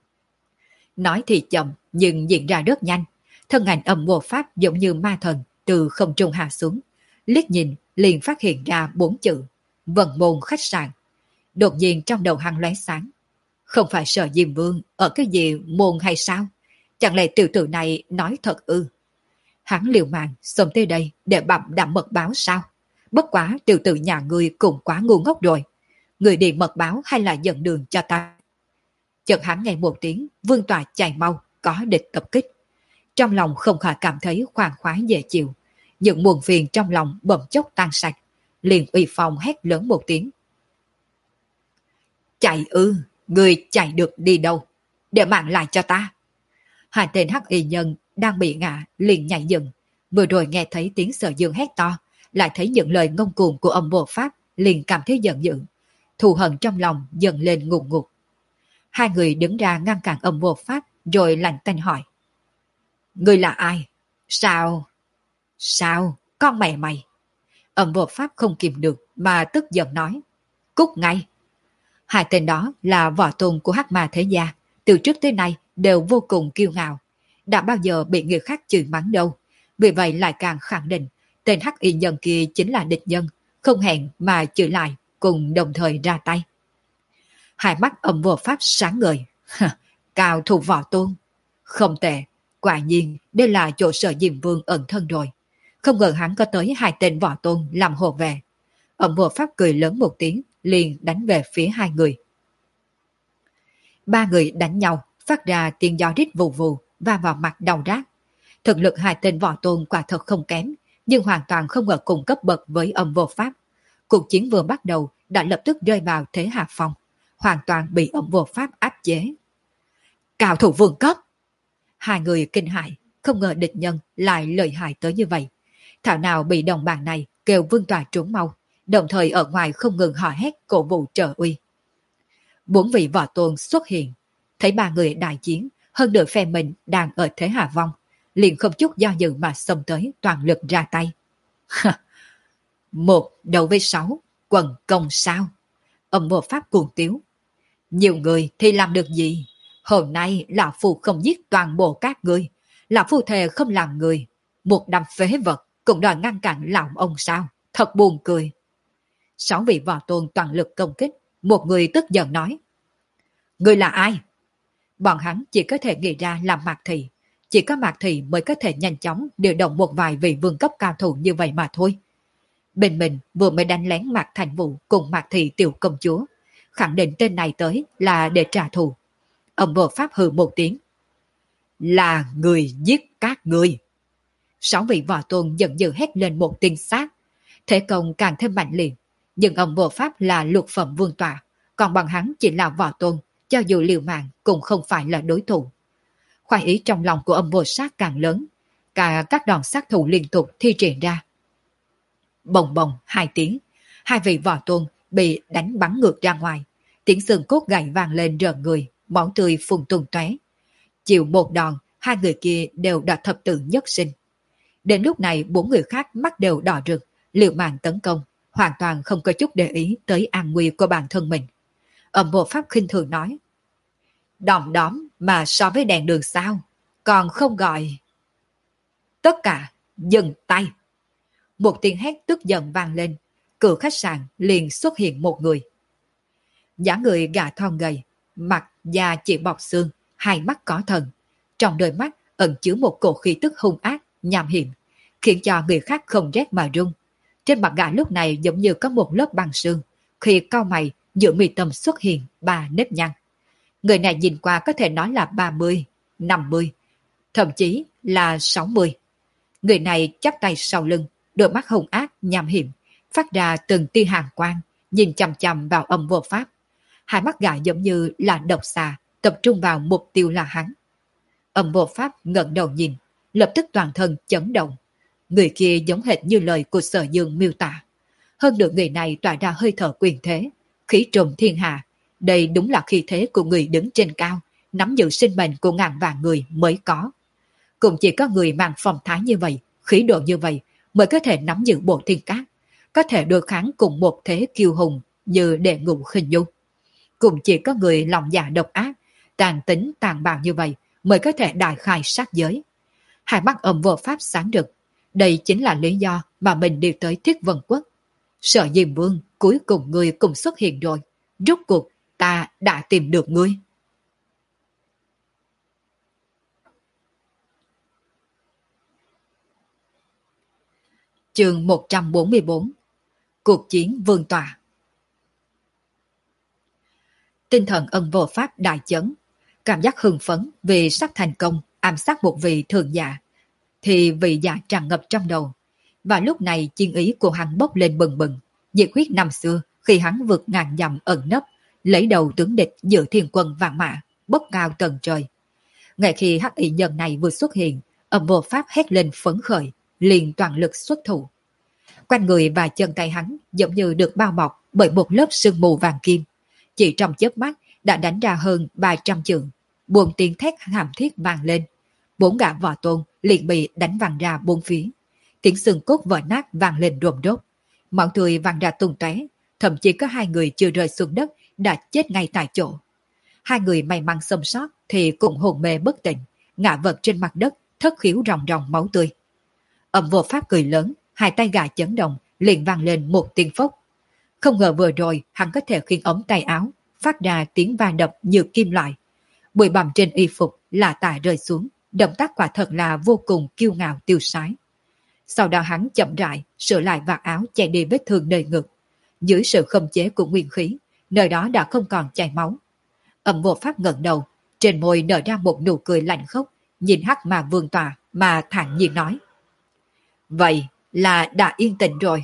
Nói thì chậm nhưng diễn ra rất nhanh. Thân ảnh âm vô pháp giống như ma thần từ không trung hạ xuống. Liếc nhìn liền phát hiện ra bốn chữ Vân Môn khách sạn. Đột nhiên trong đầu hắn lóe sáng. Không phải Sở Diêm Vương ở cái gì môn hay sao? Chẳng lẽ tiểu tử này nói thật ư? Hắn liều mạng xông tới đây để bặm đạm mật báo sao? Bất quá tiểu tử nhà ngươi cũng quá ngu ngốc rồi. Người đi mật báo hay là dẫn đường cho ta? Chợt hắn nghe một tiếng Vương Tọa chạy mau, có địch tập kích. Trong lòng không khỏi cảm thấy khoan khoái dễ chịu. Những buồn phiền trong lòng bỗng chốc tan sạch. Liền uy phong hét lớn một tiếng. Chạy ư, người chạy được đi đâu? Để mạng lại cho ta. Hai tên hắc y nhân đang bị ngã liền nhảy dựng. Vừa rồi nghe thấy tiếng Sở Dương hét to, lại thấy những lời ngông cuồng của ông vô pháp, liền cảm thấy giận dữ. Thù hận trong lòng dần lên ngục ngục. Hai người đứng ra ngăn cản ông vô pháp, rồi lạnh tanh hỏi. Người là ai? Sao? Sao? Con mẹ mày! Ông vô pháp không kìm được mà tức giận nói. Cút ngay! Hai tên đó là võ tôn của hắc ma thế gia, từ trước tới nay đều vô cùng kiêu ngạo, đã bao giờ bị người khác chửi mắng đâu. Vì vậy lại càng khẳng định tên hắc y nhân kia chính là địch nhân, không hẹn mà chửi lại, cùng đồng thời ra tay. Hai mắt âm vô pháp sáng ngời. Cao thủ võ tôn. Không tệ, quả nhiên đây là chỗ Sở Diêm Vương ẩn thân rồi. Không ngờ hắn có tới hai tên võ tôn làm hộ về. Âm vô pháp cười lớn một tiếng, liền đánh về phía hai người. Ba người đánh nhau, phát ra tiếng gió rít vù vù và vào mặt đầu rác. Thực lực hai tên võ tôn quả thật không kém, nhưng hoàn toàn không ở cùng cấp bậc với âm vô pháp. Cuộc chiến vừa bắt đầu đã lập tức rơi vào thế hạ phong, hoàn toàn bị âm vô pháp áp chế. Cao thủ vương cấp! Hai người kinh hãi, không ngờ địch nhân lại lợi hại tới như vậy. Thảo nào bị đồng bạn này kêu Vương Tọa trốn mau, đồng thời ở ngoài không ngừng hò hét cổ vũ trợ uy. Bốn vị võ tôn xuất hiện, thấy ba người đại chiến, hơn nửa phe mình đang ở thế hạ vong, liền không chút do dự mà xông tới toàn lực ra tay. Một đấu với sáu, quần công sao? Âm vô pháp cuồng tiếu. Nhiều người thì làm được gì? Hôm nay lão phu không giết toàn bộ các ngươi, lão phu thề không làm người. Một đám phế vật cũng đòi ngăn cản lão ông sao? Thật buồn cười. Sáu vị võ tôn toàn lực công kích, một người tức giận nói. Ngươi là ai? Bọn hắn chỉ có thể nghĩ ra là Mạc Thị. Chỉ có Mạc Thị mới có thể nhanh chóng điều động một vài vị vương cấp cao thủ như vậy mà thôi. Bên mình vừa mới đánh lén Mạc Thành Vũ cùng Mạc Thị tiểu công chúa, khẳng định tên này tới là để trả thù. Ông vô pháp hừ một tiếng. Là người giết các ngươi. Sáu vị võ tôn giận dữ hét lên một tiếng sát. Thế công càng thêm mạnh liệt. Nhưng ông vô pháp là lục phẩm vương tọa, còn bọn hắn chỉ là võ tôn, cho dù liều mạng cũng không phải là đối thủ. Khoái ý trong lòng của ông vô sát càng lớn, cả các đòn sát thủ liên tục thi triển ra. Bồng bồng hai tiếng, hai vị võ tôn bị đánh bắn ngược ra ngoài, tiếng xương cốt gãy vang lên rợn người, máu tươi phun tung tóe. Chịu một đòn, hai người kia đều đã thập tử nhất sinh. Đến lúc này bốn người khác mắt đều đỏ rực, liều mạng tấn công, hoàn toàn không có chút để ý tới an nguy của bản thân mình. Âm vô pháp khinh thường nói, đom đóm mà so với đèn đường sao, còn không gọi. Tất cả, dừng tay. Một tiếng hét tức giận vang lên, cửa khách sạn liền xuất hiện một người. Dáng người gà thon gầy, mặt da chỉ bọc xương, hai mắt có thần. Trong đôi mắt ẩn chứa một cổ khí tức hung ác, nham hiểm, khiến cho người khác không rét mà run. Trên mặt gã lúc này giống như có một lớp băng sương, khi cau mày giữa mi tâm xuất hiện ba nếp nhăn. Người này nhìn qua có thể nói là ba mươi, năm mươi, thậm chí là sáu mươi. Người này chắp tay sau lưng, đôi mắt hung ác, nham hiểm, phát ra từng tia hàn quang, nhìn chằm chằm vào Âm Vô Pháp. Hai mắt gã giống như là độc xà, tập trung vào mục tiêu là hắn. Âm Vô Pháp ngẩng đầu nhìn, lập tức toàn thân chấn động. Người kia giống hệt như lời của Sở Dương miêu tả. Hơn nữa người này tỏa ra hơi thở quyền thế, khí trùng thiên hạ. Đây đúng là khí thế của người đứng trên cao, nắm giữ sinh mệnh của ngàn vạn người mới có. Cũng chỉ có người mang phong thái như vậy, khí độ như vậy, mới có thể nắm giữ bộ thiên cát, có thể đối kháng cùng một thế kiêu hùng như Đệ Ngũ Khinh Du. Cũng chỉ có người lòng dạ độc ác, tàn tính tàn bạo như vậy mới có thể đại khai sát giới. Hai mắt Âm Vô Pháp sáng rực. Đây chính là lý do mà mình đi tới Thiết Vân Quốc. Sở Diêm Vương, cuối cùng ngươi cũng xuất hiện rồi. Rốt cuộc ta đã tìm được ngươi. Chương một trăm bốn mươi bốn. Cuộc chiến vương tọa. Tinh thần Âm Vô Pháp đại chấn, cảm giác hưng phấn vì sắp thành công ám sát một vị thường giả, thì vị giả tràn ngập trong đầu. Và lúc này chiến ý của hắn bốc lên bừng bừng, nhiệt huyết năm xưa khi hắn vượt ngàn dặm ẩn nấp, lấy đầu tướng địch giữa thiên quân vạn mã, bốc cao tầng trời. Ngay khi hắc y nhân này vừa xuất hiện, Âm Vô Pháp hét lên phấn khởi, liền toàn lực xuất thủ. Quanh người và chân tay hắn giống như được bao bọc bởi một lớp sương mù vàng kim. Chỉ trong chớp mắt đã đánh ra hơn ba trăm chưởng, buồn tiếng thét thảm thiết vang lên. Bốn gã võ tôn liền bị đánh văng ra bốn phía. Tiếng xương cốt vỡ nát vang lên rôm rốt. Máu tươi văng ra tung tóe, thậm chí có hai người chưa rơi xuống đất đã chết ngay tại chỗ. Hai người may mắn sống sót thì cũng hồn mê bất tỉnh, ngã vật trên mặt đất, thất khiếu ròng ròng máu tươi. Âm Vô Pháp cười lớn, hai tay gã chấn động, liền vang lên một tiếng phốc. Không ngờ vừa rồi hắn có thể khiến ống tay áo phát ra tiếng va đập như kim loại. Bụi bặm trên y phục lạ tả rơi xuống, động tác quả thật là vô cùng kiêu ngạo tiêu sái. Sau đó hắn chậm rãi sửa lại vạt áo che đi vết thương nơi ngực. Dưới sự khống chế của nguyên khí, nơi đó đã không còn chảy máu. Âm Vô Pháp ngẩng đầu, trên môi nở ra một nụ cười lạnh khốc, nhìn Hắc Ma Vương tọa mà thản nhiên nói: vậy là đã yên tĩnh rồi.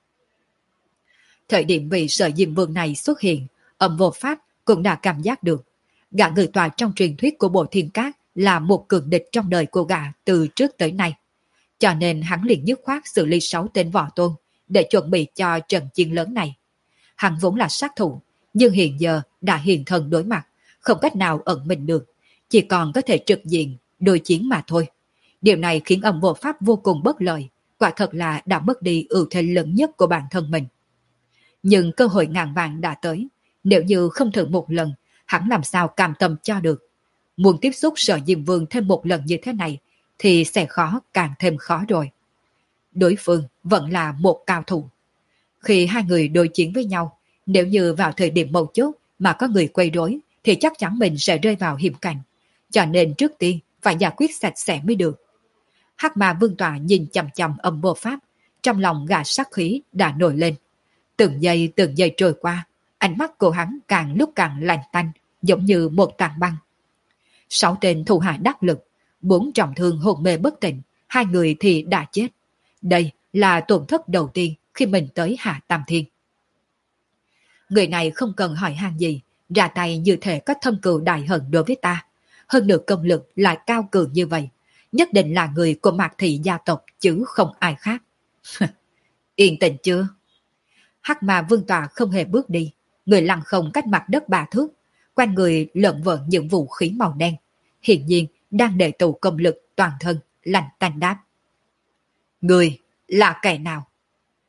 Thời điểm vị Sở Diêm Vương này xuất hiện, Âm Vô Pháp cũng đã cảm giác được gã người tòa trong truyền thuyết của Bộ Thiên Cát là một cường địch trong đời của gã từ trước tới nay. Cho nên hắn liền dứt khoát xử lý sáu tên võ tôn để chuẩn bị cho trận chiến lớn này. Hắn vốn là sát thủ, nhưng hiện giờ đã hiện thân đối mặt, không cách nào ẩn mình được, chỉ còn có thể trực diện đối chiến mà thôi. Điều này khiến Âm Vô Pháp vô cùng bất lợi, quả thật là đã mất đi ưu thế lớn nhất của bản thân mình. Nhưng cơ hội ngàn vàng đã tới, nếu như không thử một lần, hắn làm sao cam tâm cho được. Muốn tiếp xúc Sở Diêm Vương thêm một lần như thế này, thì sẽ khó càng thêm khó rồi. Đối phương vẫn là một cao thủ. Khi hai người đối chiến với nhau, nếu như vào thời điểm mấu chốt mà có người quấy rối, thì chắc chắn mình sẽ rơi vào hiểm cảnh. Cho nên trước tiên phải giải quyết sạch sẽ mới được. Hắc Ma Vương tọa nhìn chằm chằm Âm Vô Pháp, trong lòng gã sát khí đã nổi lên. Từng giây từng giây trôi qua, ánh mắt của hắn càng lúc càng lạnh tanh, giống như một tảng băng. Sáu tên thủ hạ đắc lực, bốn trọng thương hồn mê bất tỉnh, hai người thì đã chết. Đây là tổn thất đầu tiên khi mình tới Hạ Tam Thiên. Người này không cần hỏi han gì, ra tay như thể có thâm cừu đại hận đối với ta. Hơn nữa công lực lại cao cường như vậy, nhất định là người của Mạc Thị gia tộc chứ không ai khác. Yên tĩnh chưa? Hắc Ma Vương tọa không hề bước đi, người lăn không cách mặt đất ba thước, quanh người lợn vợn những vũ khí màu đen, hiển nhiên đang để tụ công lực toàn thân, lạnh tanh đáp. Người là kẻ nào?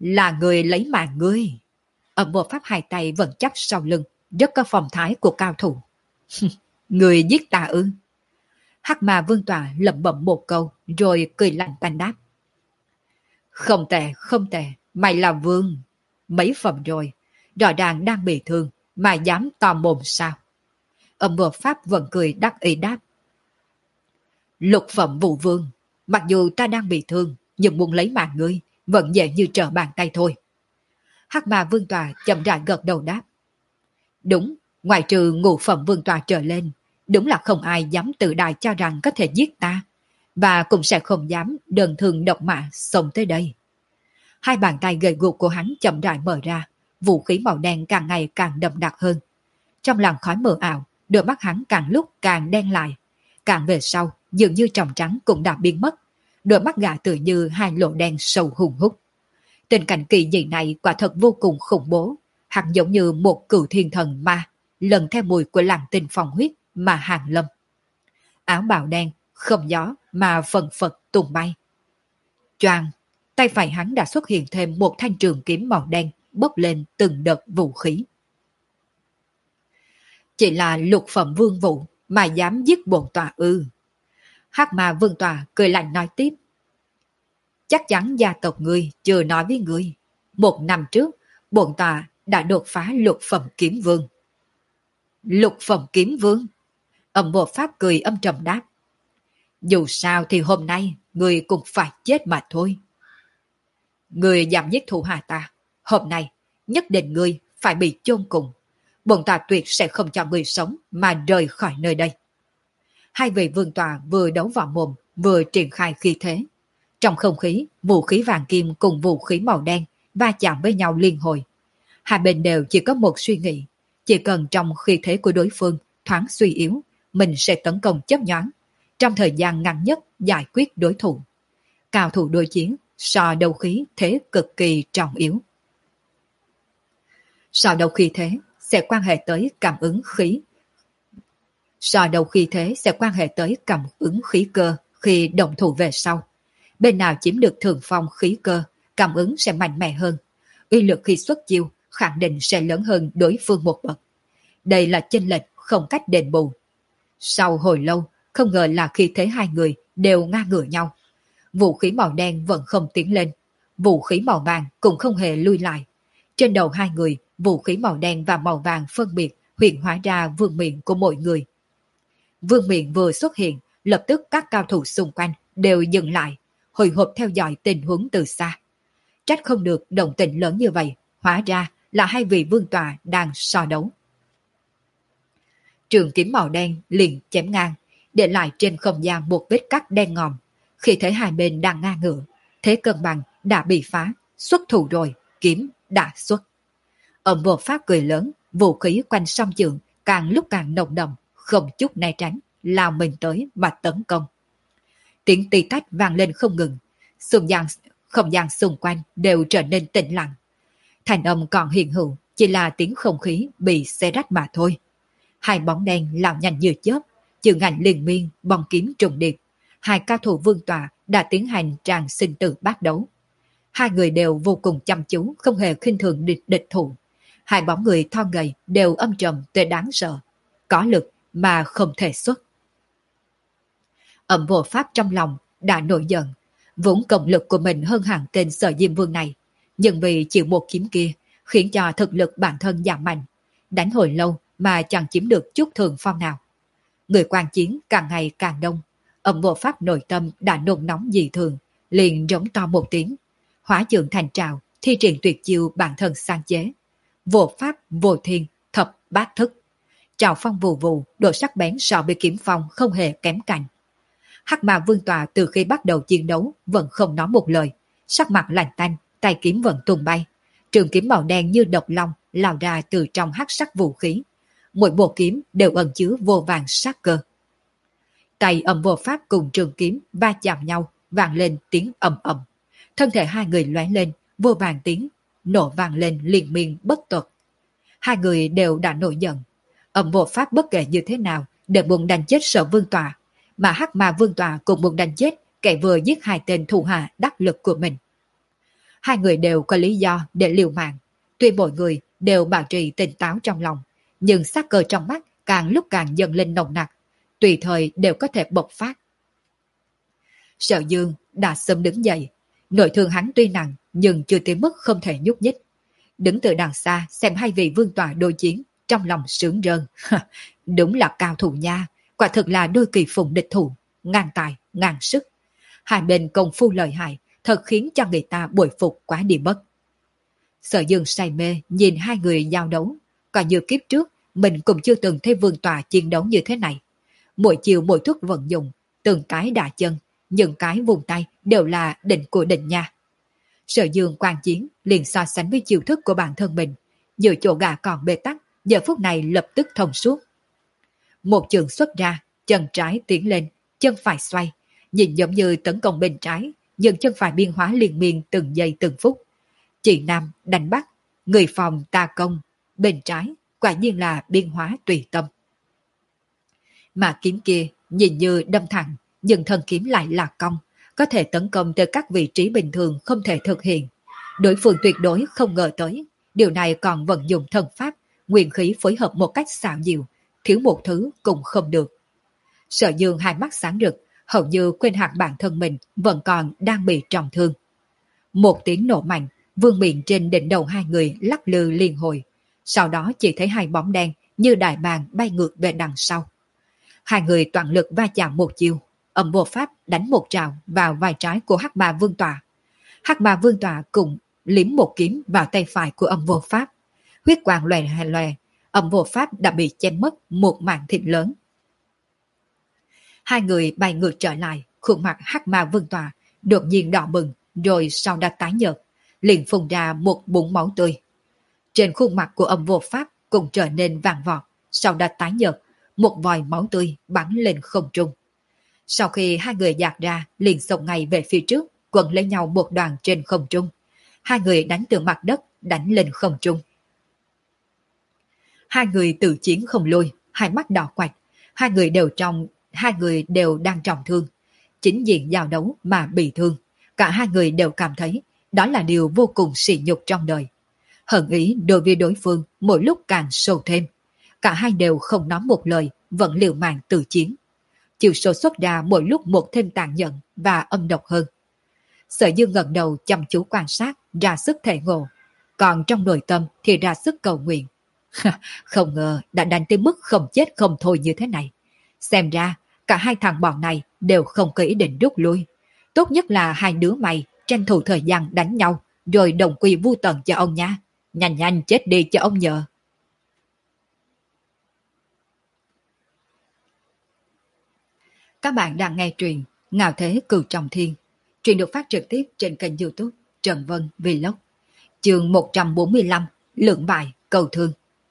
Là người lấy mạng ngươi. Âm vô pháp hai tay vẫn chắc sau lưng, rất có phong thái của cao thủ. Người giết ta ư? Hắc Ma Vương Tọa lẩm bẩm một câu, rồi cười lạnh tanh đáp. Không tệ, không tệ, mày là vương. Mấy phẩm rồi, rõ ràng đang bị thương, mà dám to mồm sao? Âm vô pháp vẫn cười đắc ý đáp. Lục phẩm vụ vương, mặc dù ta đang bị thương, nhưng muốn lấy mạng ngươi, vẫn dễ như trở bàn tay thôi. Hắc Ma Vương Tọa chậm rãi gật đầu đáp. Đúng, ngoài trừ ngũ phẩm vương tọa trở lên, đúng là không ai dám tự đại cho rằng có thể giết ta, và cũng sẽ không dám đơn thương độc mã xông tới đây. Hai bàn tay gầy guộc của hắn chậm rãi mở ra, vũ khí màu đen càng ngày càng đậm đặc hơn. Trong làn khói mờ ảo, đôi mắt hắn càng lúc càng đen lại, càng về sau dường như tròng trắng cũng đã biến mất, đôi mắt gã tự như hai lỗ đen sâu hùng hút. Tình cảnh kỳ dị này quả thật vô cùng khủng bố, hắn giống như một cửu thiên thần ma, lần theo mùi của làng tinh phong huyết mà hàng lâm. Áo bào đen, không gió mà phần phật tung bay. Choàng, tay phải hắn đã xuất hiện thêm một thanh trường kiếm màu đen bốc lên từng đợt vũ khí. Chỉ là lục phẩm vương vụ mà dám giết bổn tọa ư? Hắc Ma Vương Tọa cười lạnh nói tiếp. Chắc chắn gia tộc ngươi chưa nói với ngươi. Một năm trước, bổn tọa đã đột phá lục phẩm kiếm vương. Lục phẩm kiếm vương? Âm Vô Pháp cười âm trầm đáp. Dù sao thì hôm nay ngươi cũng phải chết mà thôi. Ngươi dám giết thủ hạ ta, hôm nay nhất định ngươi phải bị chôn cùng. Bổn tọa tuyệt sẽ không cho ngươi sống mà rời khỏi nơi đây. Hai vị vương tọa vừa đấu vào mồm, vừa triển khai khí thế. Trong không khí, vũ khí vàng kim cùng vũ khí màu đen va chạm với nhau liên hồi. Hai bên đều chỉ có một suy nghĩ, chỉ cần trong khí thế của đối phương thoáng suy yếu, mình sẽ tấn công chớp nhoáng, trong thời gian ngắn nhất giải quyết đối thủ. Cao thủ đối chiến, so đấu khí thế cực kỳ trọng yếu. So đấu khí thế sẽ quan hệ tới cảm ứng khí. So đấu khí thế sẽ quan hệ tới cảm ứng khí cơ khi động thủ về sau. Bên nào chiếm được thường phong khí cơ, cảm ứng sẽ mạnh mẽ hơn. Uy lực khi xuất chiêu khẳng định sẽ lớn hơn đối phương một bậc. Đây là chênh lệch không cách đền bù. Sau hồi lâu, không ngờ là khi thế hai người đều ngang ngửa nhau. Vũ khí màu đen vẫn không tiến lên, vũ khí màu vàng cũng không hề lui lại. Trên đầu hai người, vũ khí màu đen và màu vàng phân biệt hiện hóa ra vương miện của mỗi người. Vương miện vừa xuất hiện, lập tức các cao thủ xung quanh đều dừng lại, hồi hộp theo dõi tình huống từ xa. Trách không được động tĩnh lớn như vậy, hóa ra là hai vị vương tọa đang so đấu. Trường kiếm màu đen liền chém ngang, để lại trên không gian một vết cắt đen ngòm. Khi thấy hai bên đang ngang ngửa, thế cân bằng đã bị phá, xuất thủ rồi, kiếm đã xuất. Âm Vô Pháp cười lớn, vũ khí quanh song trường càng lúc càng nồng đậm, không chút né tránh, lao mình tới mà tấn công. Tiếng tì tách vang lên không ngừng, xung gian, không gian xung quanh đều trở nên tĩnh lặng. Thành âm còn hiện hữu, chỉ là tiếng không khí bị xé rách mà thôi. Hai bóng đen lao nhanh như chớp, chữ ngành liên miên, bong kiếm trùng điệp. Hai cao thủ vương tọa đã tiến hành tràng sinh tử bát đấu. Hai người đều vô cùng chăm chú, không hề khinh thường địch, địch thủ. Hai bóng người thon gầy đều âm trầm tới đáng sợ, có lực mà không thể xuất. Âm Vô Pháp trong lòng đã nổi giận, vốn công lực của mình hơn hẳn tên Sở Diêm Vương này, nhưng vì chịu một kiếm kia khiến cho thực lực bản thân giảm mạnh, đánh hồi lâu mà chẳng chiếm được chút thường phong nào. Người quan chiến càng ngày càng đông, Âm Vô Pháp nội tâm đã nôn nóng dị thường, liền rống to một tiếng, hóa trường thành trào, thi triển tuyệt chiêu bản thân sáng chế. Vô pháp, vô thiên, thập bát thức. Trào phong vù vù, độ sắc bén so với kiếm phong không hề kém cạnh. Hắc Ma Vương Tọa từ khi bắt đầu chiến đấu vẫn không nói một lời, sắc mặt lạnh tanh, tay kiếm vẫn tung bay. Trường kiếm màu đen như độc long lao ra từ trong hắc sắc vũ khí. Mỗi bộ kiếm đều ẩn chứa vô vàng sát cơ. Tay Âm Vô Pháp cùng trường kiếm va chạm nhau, vang lên tiếng ầm ầm. Thân thể hai người lóe lên, vô vàng tiếng nổ vang lên liên miên bất tuật. Hai người đều đã nổi giận. Âm Vô Pháp bất kể như thế nào đều muốn đánh chết Sở Vương Tọa, mà Hắc Ma Vương Tọa cũng muốn đánh chết kẻ vừa giết hai tên thủ hạ đắc lực của mình. Hai người đều có lý do để liều mạng. Tuy mỗi người đều bảo trì tỉnh táo trong lòng, nhưng sát cơ trong mắt càng lúc càng dần lên nồng nặc, tùy thời đều có thể bộc phát. Sở Dương đã sớm đứng dậy, nội thương hắn tuy nặng nhưng chưa tới mức không thể nhúc nhích. Đứng từ đằng xa xem hai vị vương tọa đối chiến, trong lòng sướng rơn. Đúng là cao thủ nha, quả thực là đôi kỳ phùng địch thủ, ngang tài, ngang sức. Hai bên công phu lợi hại, thật khiến cho người ta bội phục quá đi mất. Sở Dương say mê nhìn hai người giao đấu, còn như kiếp trước mình cũng chưa từng thấy vương tọa chiến đấu như thế này. Mỗi chiều mỗi thức vận dụng, từng cái đả chân, những cái vùng tay đều là đỉnh của đỉnh nha. Sở Dương quan chiến liền so sánh với chiêu thức của bản thân mình, giữa chỗ gà còn bê tắc, giờ phút này lập tức thông suốt. Một trường xuất ra, chân trái tiến lên, chân phải xoay, nhìn giống như tấn công bên trái, nhưng chân phải biên hóa liên miên từng giây từng phút. Chị Nam đánh bắt, người phòng ta công, bên trái quả nhiên là biên hóa tùy tâm. Mà kiếm kia nhìn như đâm thẳng, nhưng thân kiếm lại là cong, có thể tấn công từ các vị trí bình thường không thể thực hiện. Đối phương tuyệt đối không ngờ tới, điều này còn vận dụng thần pháp, nguyên khí phối hợp một cách xảo diệu, thiếu một thứ cũng không được. Sở Dương hai mắt sáng rực, hầu như quên hẳn bản thân mình vẫn còn đang bị trọng thương. Một tiếng nổ mạnh, vương miện trên đỉnh đầu hai người lắc lư liên hồi, sau đó chỉ thấy hai bóng đen như đại bàng bay ngược về đằng sau. Hai người toàn lực va chạm một chiều, Âm Vô Pháp đánh một trào vào vai trái của Hắc Ma Vương Tọa. Hắc Ma Vương Tọa cũng liếm một kiếm vào tay phải của Âm Vô Pháp. Huyết quang lòe lòe, Âm Vô Pháp đã bị chém mất một mảng thịt lớn. Hai người bay ngược trở lại, khuôn mặt Hắc Ma Vương Tọa đột nhiên đỏ bừng, rồi sau đã tái nhợt, liền phun ra một bụng máu tươi. Trên khuôn mặt của Âm Vô Pháp cũng trở nên vàng vọt, sau đã tái nhợt, một vòi máu tươi bắn lên không trung. Sau khi hai người dạt ra, liền xông ngay về phía trước, quấn lấy nhau một đoàn trên không trung. Hai người đánh từ mặt đất, đánh lên không trung. Hai người tự chiến không lui, hai mắt đỏ quạch. Hai người đều trong, hai người đều đang trọng thương. Chính diện giao đấu mà bị thương. Cả hai người đều cảm thấy đó là điều vô cùng sỉ nhục trong đời. Hận ý đối với đối phương mỗi lúc càng sâu thêm. Cả hai đều không nói một lời, vẫn liều mạng tự chiến. Chiều số xuất ra mỗi lúc một thêm tàn nhẫn và âm độc hơn. Sở Dương ngẩng đầu chăm chú quan sát, ra sức thể ngộ. Còn trong nội tâm thì ra sức cầu nguyện. Không ngờ đã đánh tới mức không chết không thôi như thế này. Xem ra cả hai thằng bọn này đều không có ý định rút lui. Tốt nhất là hai đứa mày tranh thủ thời gian đánh nhau, rồi đồng quy vu tận cho ông nha. Nhanh nhanh chết đi cho ông nhờ. Các bạn đang nghe truyện Ngạo Thế Cửu Trọng Thiên. Truyện được phát trực tiếp trên kênh YouTube Trần Vân Vlog. Chương một trăm bốn mươi lăm, Lượng bại cầu thương.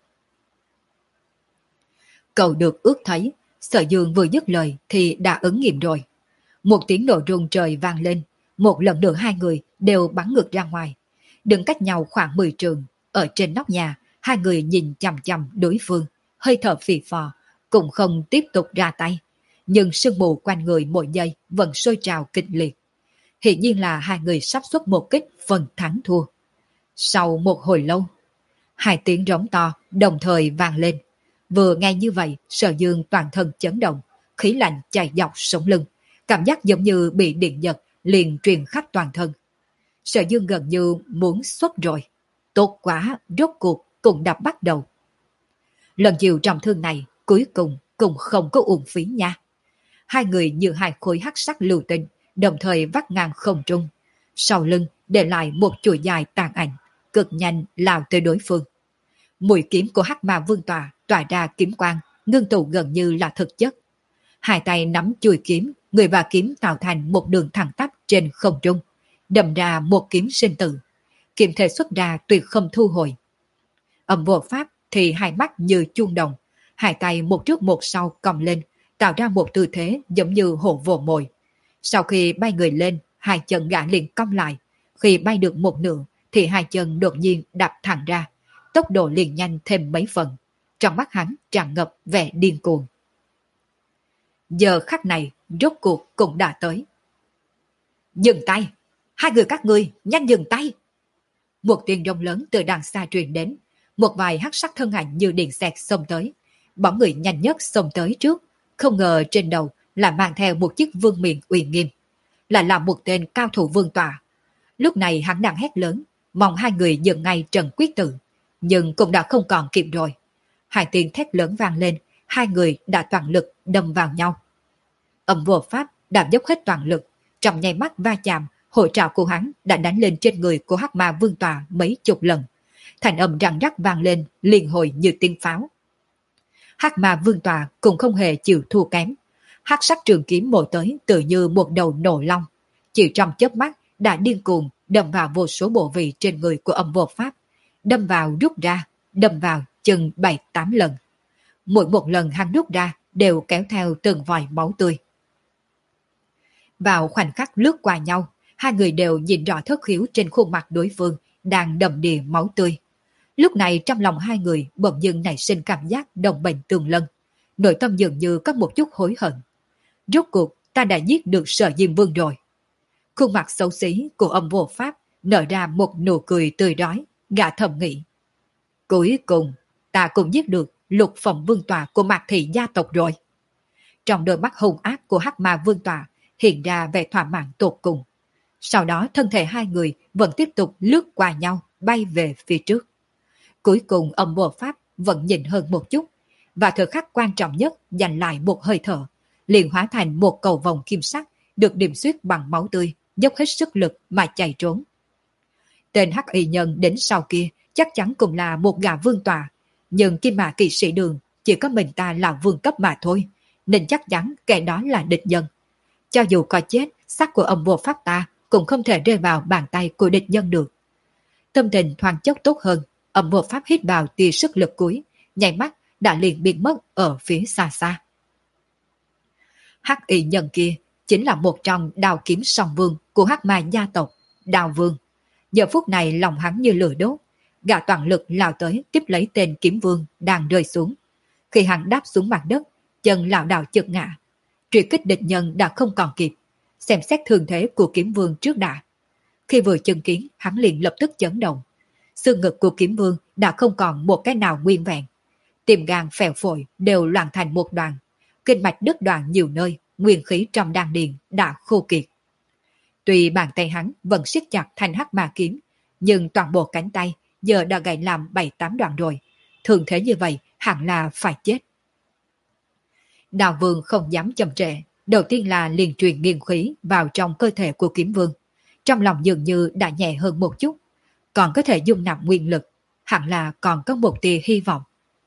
Cầu được ước thấy, Sở Dương vừa dứt lời thì đã ứng nghiệm rồi. Một tiếng nổ rung trời vang lên, một lần nữa hai người đều bắn ngược ra ngoài. Đứng cách nhau khoảng mười trường, ở trên nóc nhà, hai người nhìn chằm chằm đối phương, hơi thở phì phò, cũng không tiếp tục ra tay. Nhưng sương mù quanh người mỗi giây vẫn sôi trào kịch liệt. Hiển nhiên là hai người sắp xuất một kích phần thắng thua. Sau một hồi lâu, hai tiếng rống to đồng thời vang lên. Vừa nghe như vậy, Sở Dương toàn thân chấn động, khí lạnh chạy dọc sống lưng, cảm giác giống như bị điện giật liền truyền khắp toàn thân. Sở Dương gần như muốn xuất rồi. Tốt quá, rốt cuộc cũng đã bắt đầu. Lần chiều trọng thương này cuối cùng cũng không có uổng phí nha. Hai người như hai khối hắc sắc lưu tinh, đồng thời vắt ngang không trung. Sau lưng để lại một chuỗi dài tàn ảnh, cực nhanh lao tới đối phương. Mũi kiếm của Hắc Ma Vương Tọa tỏa ra kiếm quang, ngưng tụ gần như là thực chất. Hai tay nắm chuôi kiếm, người và kiếm tạo thành một đường thẳng tắp trên không trung, đâm ra một kiếm sinh tử. Kiếm thể xuất ra tuyệt không thu hồi. Âm Vô Pháp thì hai mắt như chuông đồng, hai tay một trước một sau còng lên, tạo ra một tư thế giống như hổ vồ mồi. Sau khi bay người lên, hai chân gã liền cong lại. Khi bay được một nửa thì hai chân đột nhiên đạp thẳng ra, tốc độ liền nhanh thêm mấy phần. Trong mắt hắn tràn ngập vẻ điên cuồng. Giờ khắc này rốt cuộc cũng đã tới. Dừng tay! Hai người các ngươi nhanh dừng tay! Một tiếng rông lớn từ đằng xa truyền đến, một vài hắc sắc thân ảnh như điện xẹt xông tới. Bóng người nhanh nhất xông tới trước, không ngờ trên đầu là mang theo một chiếc vương miện uy nghiêm, lại là một tên cao thủ vương tọa. Lúc này hắn đang hét lớn, mong hai người dừng ngay trận quyết tử, nhưng cũng đã không còn kịp rồi. Hai tiếng thét lớn vang lên, hai người đã toàn lực đâm vào nhau. Âm vô pháp đã dốc hết toàn lực, trong nháy mắt va chạm, hội trảo của hắn đã đánh lên trên người của hắc ma vương tọa mấy chục lần. Thành âm răng rắc vang lên, liên hồi như tiếng pháo. Hắc ma vương tọa cũng không hề chịu thua kém. Hắc sắc trường kiếm mổ tới tự như một đầu nổ long, chỉ trong chớp mắt đã điên cuồng đâm vào vô số bộ vị trên người của âm vô pháp, đâm vào rút ra, đâm vào chừng bảy tám lần. Mỗi một lần hắn rút ra đều kéo theo từng vòi máu tươi. Vào khoảnh khắc lướt qua nhau, hai người đều nhìn rõ thất khiếu trên khuôn mặt đối phương đang đầm đìa máu tươi. Lúc này trong lòng hai người bỗng dưng nảy sinh cảm giác đồng bệnh tương lân, nội tâm dường như có một chút hối hận. Rốt cuộc ta đã giết được Sở Diêm Vương rồi. Khuôn mặt xấu xí của âm vô pháp nở ra một nụ cười tươi rói, gã thầm nghĩ. Cuối cùng ta cũng giết được Lục Phẩm Vương tọa của Mạc Thị gia tộc rồi. Trong đôi mắt hung ác của hắc ma vương tọa hiện ra vẻ thỏa mãn tột cùng. Sau đó thân thể hai người vẫn tiếp tục lướt qua nhau, bay về phía trước. Cuối cùng âm vô pháp vẫn nhịn hơn một chút, và thời khắc quan trọng nhất giành lại một hơi thở, liền hóa thành một cầu vòng kim sắc được điểm xuyết bằng máu tươi, dốc hết sức lực mà chạy trốn. Tên hắc y nhân đến sau kia chắc chắn cũng là một gã vương tọa, nhưng Kim Mã Kỵ Sĩ Đường chỉ có mình ta là vương cấp mà thôi, nên chắc chắn kẻ đó là địch nhân. Cho dù có chết, xác của âm vô pháp ta cũng không thể rơi vào bàn tay của địch nhân được. Tâm tình thoáng chốc tốt hơn, âm vô pháp hít vào tia sức lực cuối, nhảy mắt đã liền biến mất ở phía xa xa. Hắc y nhân kia chính là một trong đào kiếm song vương của hắc ma gia tộc, Đào Vương. Giờ phút này lòng hắn như lửa đốt, gã toàn lực lao tới tiếp lấy tên kiếm vương đang rơi xuống. Khi hắn đáp xuống mặt đất, chân lảo đảo chợt ngã, truy kích địch nhân đã không còn kịp, xem xét thương thế của kiếm vương trước đã. Khi vừa chứng kiến, hắn liền lập tức chấn động. Xương ngực của kiếm vương đã không còn một cái nào nguyên vẹn, tim gan phèo phổi đều loạn thành một đoàn, kinh mạch đứt đoạn nhiều nơi, nguyên khí trong đan điền đã khô kiệt. Tuy bàn tay hắn vẫn siết chặt thanh hắc ma kiếm, nhưng toàn bộ cánh tay giờ đã gãy làm bảy tám đoạn rồi, thường thế như vậy hẳn là phải chết. Đào Vương không dám chậm trễ, đầu tiên là liền truyền nghiền khí vào trong cơ thể của kiếm vương. Trong lòng dường như đã nhẹ hơn một chút, còn có thể dung nạp nguyên lực, hẳn là còn có một tia hy vọng.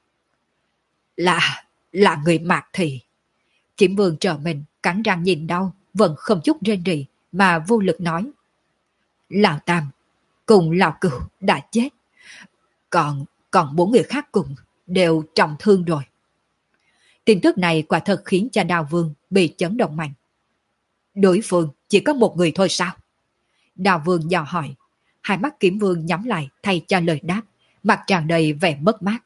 Là, là người Mạc Thị. Kiếm vương trở mình, cắn răng nhìn đau, vẫn không chút rên rỉ, mà vô lực nói. Lão Tam, cùng Lão Cửu đã chết, còn, còn bốn người khác cùng đều trọng thương rồi. Tin tức này quả thật khiến cho Đào Vương bị chấn động mạnh. Đối phương chỉ có một người thôi sao? Đào Vương dò hỏi, hai mắt kiếm vương nhắm lại thay cho lời đáp, mặt tràn đầy vẻ mất mát.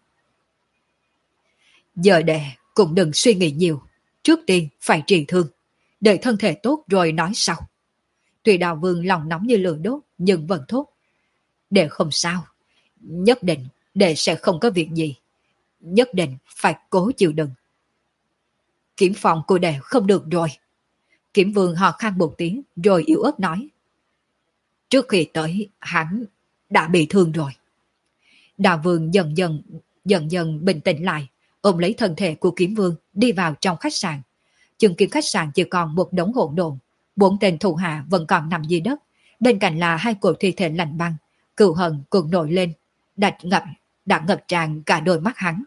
Giờ đệ cũng đừng suy nghĩ nhiều, trước tiên phải trị thương, đợi thân thể tốt rồi nói sau. Tuy Đào Vương lòng nóng như lửa đốt nhưng vẫn thốt. Đệ không sao, nhất định đệ sẽ không có việc gì, nhất định phải cố chịu đựng. Kiếm phòng của đệ không được rồi. Kiếm vương hò khan một tiếng rồi yếu ớt nói. Trước khi tới, hắn đã bị thương rồi. Đào Vương dần dần, dần dần bình tĩnh lại, ôm lấy thân thể của kiếm vương đi vào trong khách sạn. Chứng kiến khách sạn chỉ còn một đống hỗn độn, bốn tên thủ hạ vẫn còn nằm dưới đất, bên cạnh là hai cổ thi thể lạnh băng, cừu hận cuộn nổi lên, đã ngập, đã ngập tràn cả đôi mắt hắn.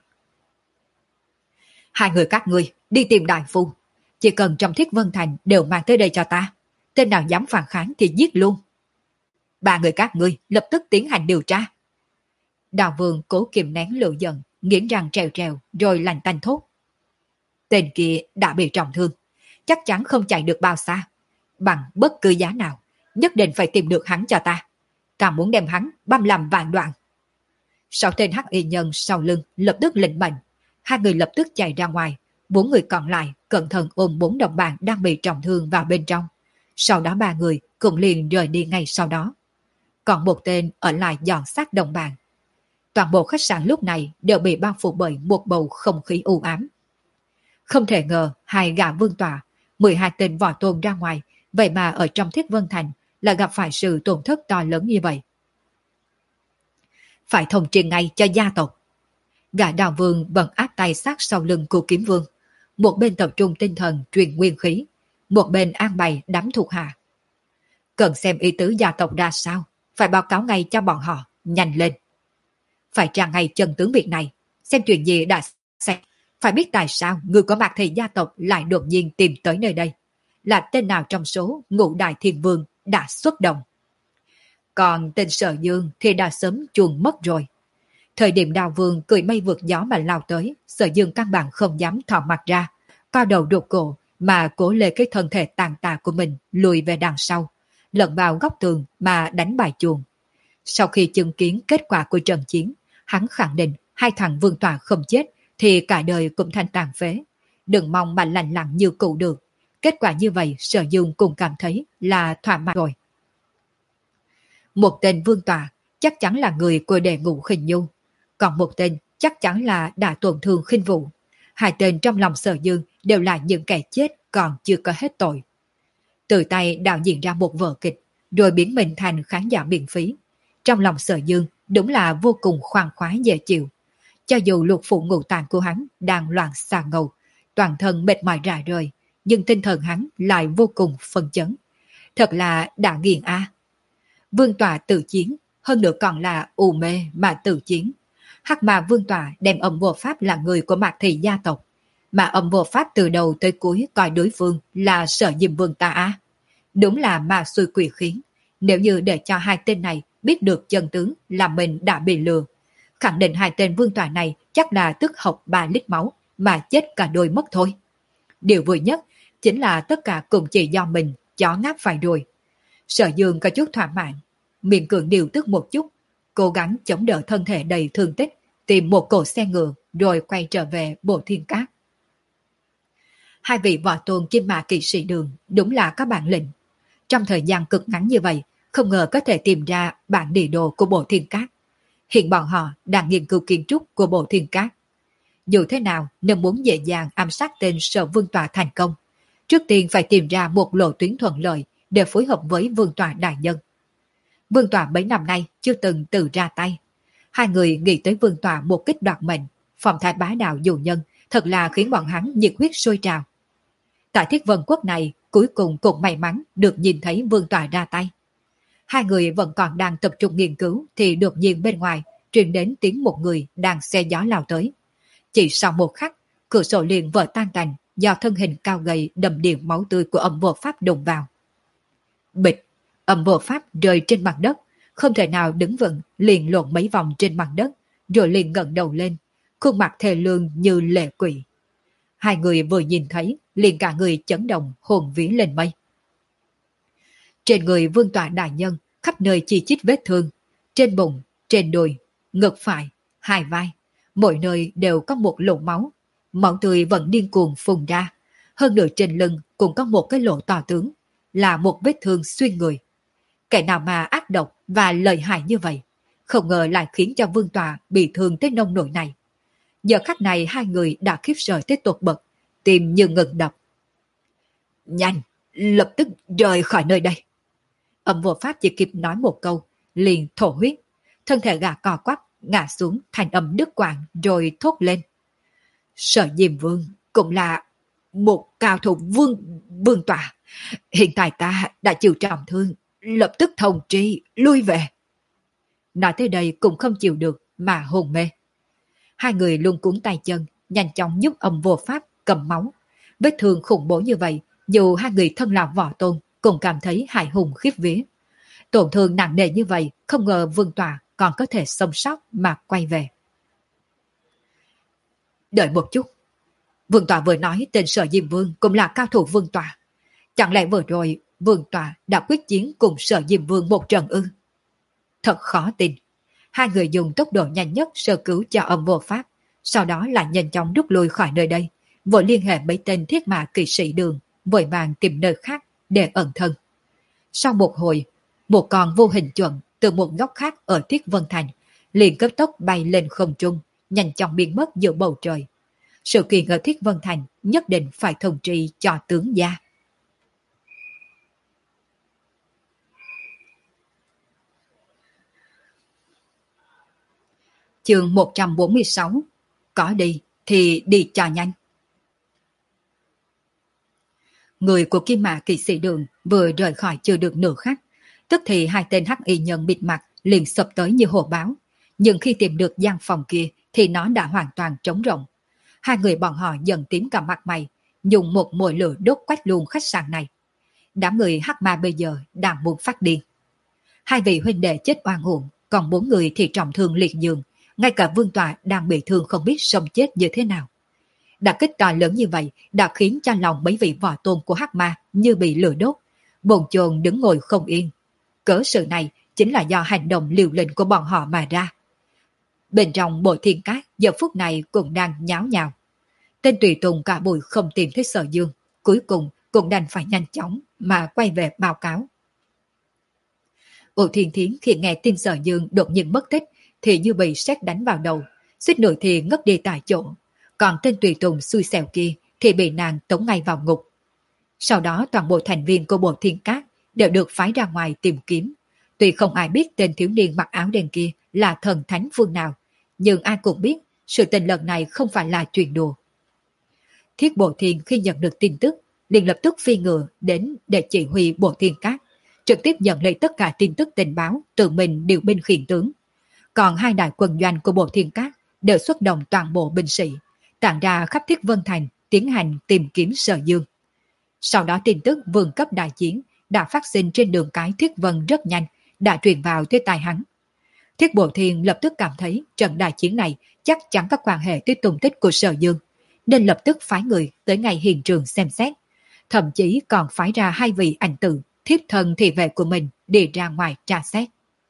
Hai người các ngươi đi tìm đại phu, chỉ cần trong Thiết Vân Thành đều mang tới đây cho ta, tên nào dám phản kháng thì giết luôn. Ba người các ngươi lập tức tiến hành điều tra. Đào Vương cố kiềm nén lửa giận, nghiến răng trèo trèo rồi lạnh tanh thốt. Tên kia đã bị trọng thương, chắc chắn không chạy được bao xa, bằng bất cứ giá nào, nhất định phải tìm được hắn cho ta. Ta muốn đem hắn băm làm vạn đoạn. Sáu tên hắc y nhân sau lưng lập tức lệnh mệnh, hai người lập tức chạy ra ngoài, bốn người còn lại cẩn thận ôm bốn đồng bạn đang bị trọng thương vào bên trong. Sau đó ba người cũng liền rời đi ngay sau đó. còn một tên ở lại dọn xác đồng bạn. Toàn bộ khách sạn lúc này đều bị bao phủ bởi một bầu không khí u ám. Không thể ngờ hai gã vương tọa, mười hai tên võ tôn ra ngoài, vậy mà ở trong Thiết Vân Thành là gặp phải sự tổn thất to lớn như vậy. Phải thông truyền ngay cho gia tộc. Gã Đào Vương bận áp tay sát sau lưng của Kiếm Vương, một bên tập trung tinh thần truyền nguyên khí, một bên an bày đám thuộc hạ. Cần xem ý tứ gia tộc ra sao, phải báo cáo ngay cho bọn họ, nhanh lên. Phải tra ngay chân tướng việc này, xem chuyện gì đã xảy. Phải biết tại sao người có mặt thì gia tộc lại đột nhiên tìm tới nơi đây. Là tên nào trong số ngũ đại thiên vương đã xuất động. Còn tên Sở Dương thì đã sớm chuồn mất rồi. Thời điểm Đào Vương cười mây vượt gió mà lao tới, Sở Dương căn bản không dám thò mặt ra, cao đầu đột cổ mà cố lê cái thân thể tàn tạ của mình lùi về đằng sau, lẫn vào góc tường mà đánh bài chuồng. Sau khi chứng kiến kết quả của trận chiến, hắn khẳng định hai thằng Vương Tọa không chết thì cả đời cũng thành tàn phế. Đừng mong mà lành lặng như cũ được. Kết quả như vậy Sở Dương cũng cảm thấy là thỏa mãn rồi. Một tên Vương Tọa chắc chắn là người của đệ ngũ Khinh Nhu, còn một tên chắc chắn là đã tổn thương Khinh Vũ. Hai tên trong lòng Sở Dương đều là những kẻ chết còn chưa có hết tội. Từ tay đạo diễn ra một vở kịch, rồi biến mình thành khán giả miễn phí. Trong lòng Sở Dương đúng là vô cùng khoan khoái dễ chịu. Cho dù lục phủ ngũ tạng của hắn đang loạn xà ngầu, toàn thân mệt mỏi rã rời, nhưng tinh thần hắn lại vô cùng phấn chấn. Thật là đã nghiền a. Vương Tọa tự chiến, hơn nữa còn là u mê mà tự chiến. Hắc mà Vương Tọa đem Âm Vô Pháp là người của Mạc Thị gia tộc, mà Âm Vô Pháp từ đầu tới cuối coi đối phương là Sở Diêm Vương ta a. Đúng là ma xui quỷ khiến. Nếu như để cho hai tên này biết được chân tướng là mình đã bị lừa, khẳng định hai tên Vương Tọa này chắc là tức học ba lít máu mà chết cả đôi mất thôi. Điều vui nhất chính là tất cả cùng chỉ do mình chó ngáp phải rồi. Sở Dương có chút thỏa mãn, miệng cường điều tức một chút, cố gắng chống đỡ thân thể đầy thương tích, tìm một cỗ xe ngựa rồi quay trở về Bộ Thiên Cát. Hai vị võ tôn Kim Mã Kỵ Sĩ Đường đúng là có bản lĩnh. Trong thời gian cực ngắn như vậy, không ngờ có thể tìm ra bản địa đồ của Bộ Thiên Cát. Hiện bọn họ đang nghiên cứu kiến trúc của Bộ Thiên Cát. Dù thế nào, nếu muốn dễ dàng ám sát tên Sở Vương Tọa thành công, trước tiên phải tìm ra một lộ tuyến thuận lợi để phối hợp với Vương Tọa đại nhân. Vương Tọa mấy năm nay chưa từng tự ra tay. Hai người nghĩ tới Vương Tọa một kích đoạt mệnh, phong thái bá đạo dụ nhân, thật là khiến bọn hắn nhiệt huyết sôi trào. Tại Thiết Vân Quốc này, cuối cùng cũng may mắn được nhìn thấy Vương Tọa ra tay. Hai người vẫn còn đang tập trung nghiên cứu thì đột nhiên bên ngoài truyền đến tiếng một người đang xe gió lao tới. Chỉ sau một khắc, cửa sổ liền vỡ tan tành do thân hình cao gầy đầm đìa máu tươi của Âm Vô Pháp đụng vào. Bịch, Âm Vô Pháp rơi trên mặt đất, không thể nào đứng vững, liền lộn mấy vòng trên mặt đất, rồi liền ngẩng đầu lên, khuôn mặt thê lương như lệ quỷ. Hai người vừa nhìn thấy, liền cả người chấn động hồn vía lên mây. Trên người Vương Tọa đại nhân, khắp nơi chi chít vết thương, trên bụng, trên đùi, ngực phải, hai vai, mỗi nơi đều có một lỗ máu, máu tươi vẫn điên cuồng phun ra, hơn nữa trên lưng cũng có một cái lỗ to tướng, là một vết thương xuyên người. Kẻ nào mà ác độc và lợi hại như vậy, không ngờ lại khiến cho Vương Tọa bị thương tới nông nỗi này. Giờ khắc này hai người đã khiếp sợ tới tột bậc, tim như ngừng đập. Nhanh, lập tức rời khỏi nơi đây. Âm Vô Pháp chỉ kịp nói một câu, liền thổ huyết, thân thể gã co quắp, ngã xuống thành âm đứt quãng rồi thốt lên. Sở Diêm Vương cũng là một cao thủ vương vương tọa. Hiện tại ta đã chịu trọng thương, lập tức thông tri, lui về. Nói tới đây cũng không chịu được mà hồn mê. Hai người luôn cuốn tay chân, nhanh chóng giúp Âm Vô Pháp cầm máu. Vết thương khủng bố như vậy, dù hai người thân là võ tôn, cũng cảm thấy hại hùng khiếp vía. Tổn thương nặng nề như vậy, không ngờ Vương Tọa còn có thể sống sót mà quay về. Đợi một chút. Vương Tọa vừa nói tên Sở Diêm Vương cũng là cao thủ Vương Tọa. Chẳng lẽ vừa rồi Vương Tọa đã quyết chiến cùng Sở Diêm Vương một trận ư? Thật khó tin. Hai người dùng tốc độ nhanh nhất sơ cứu cho Âm Vô Pháp, sau đó lại nhanh chóng rút lui khỏi nơi đây, vội liên hệ mấy tên Thiết Mã Kỵ Sĩ Đường, vội vàng tìm nơi khác để ẩn thân. Sau một hồi, một con vô hình chuẩn từ một góc khác ở Thiết Vân Thành, liền cấp tốc bay lên không trung, nhanh chóng biến mất giữa bầu trời. Sự kiện ở Thiết Vân Thành nhất định phải thông tri cho tướng gia. Chương một trăm bốn mươi sáu. Có đi thì đi cho nhanh. Người của Kim Mã Kỵ Sĩ Đường vừa rời khỏi chưa được nửa khắc, tức thì hai tên hắc y nhân bịt mặt liền sập tới như hổ báo. Nhưng khi tìm được gian phòng kia thì nó đã hoàn toàn trống rỗng. Hai người bọn họ dần tím cả mặt mày, dùng một mồi lửa đốt quách luôn khách sạn này. Đám người hắc ma bây giờ đang muốn phát điên. Hai vị huynh đệ chết oan uổng, còn bốn người thì trọng thương liệt giường. Ngay cả Vương Tọa đang bị thương không biết sống chết như thế nào. Đả kích to lớn như vậy đã khiến cho lòng mấy vị võ tôn của hắc ma như bị lửa đốt, bồn chồn đứng ngồi không yên. Cớ sự này chính là do hành động liều lĩnh của bọn họ mà ra. Bên trong Bộ Thiên Cát giờ phút này cũng đang nháo nhào. Tên tùy tùng cả buổi không tìm thấy Sở Dương, cuối cùng cũng đành phải nhanh chóng mà quay về báo cáo. Ổ Thiên Thiến khi nghe tin Sở Dương đột nhiên mất tích thì như bị sét đánh vào đầu, suýt nữa thì ngất đi tại chỗ. Còn tên tùy tùng xui xẻo kia thì bị nàng tống ngay vào ngục. Sau đó toàn bộ thành viên của Bộ Thiên Cát đều được phái ra ngoài tìm kiếm. Tuy không ai biết tên thiếu niên mặc áo đen kia là thần thánh phương nào, nhưng ai cũng biết sự tình lần này không phải là chuyện đùa. Thiết Bộ Thiên khi nhận được tin tức liền lập tức phi ngựa đến để chỉ huy Bộ Thiên Cát, trực tiếp nhận lấy tất cả tin tức tình báo, tự mình điều binh khiển tướng. Còn hai đại quân doanh của Bộ Thiên Cát đều xuất động toàn bộ binh sĩ, tản ra khắp Thiết Vân Thành tiến hành tìm kiếm Sở Dương. Sau đó tin tức vương cấp đại chiến đã phát sinh trên đường cái Thiết Vân rất nhanh, đã truyền vào tới tai hắn. Thiết Bộ Thiên lập tức cảm thấy trận đại chiến này chắc chắn có quan hệ tới tung tích của Sở Dương, nên lập tức phái người tới ngay hiện trường xem xét, thậm chí còn phái ra hai vị ảnh tử, thiếp thân thị vệ của mình đi ra ngoài tra xét.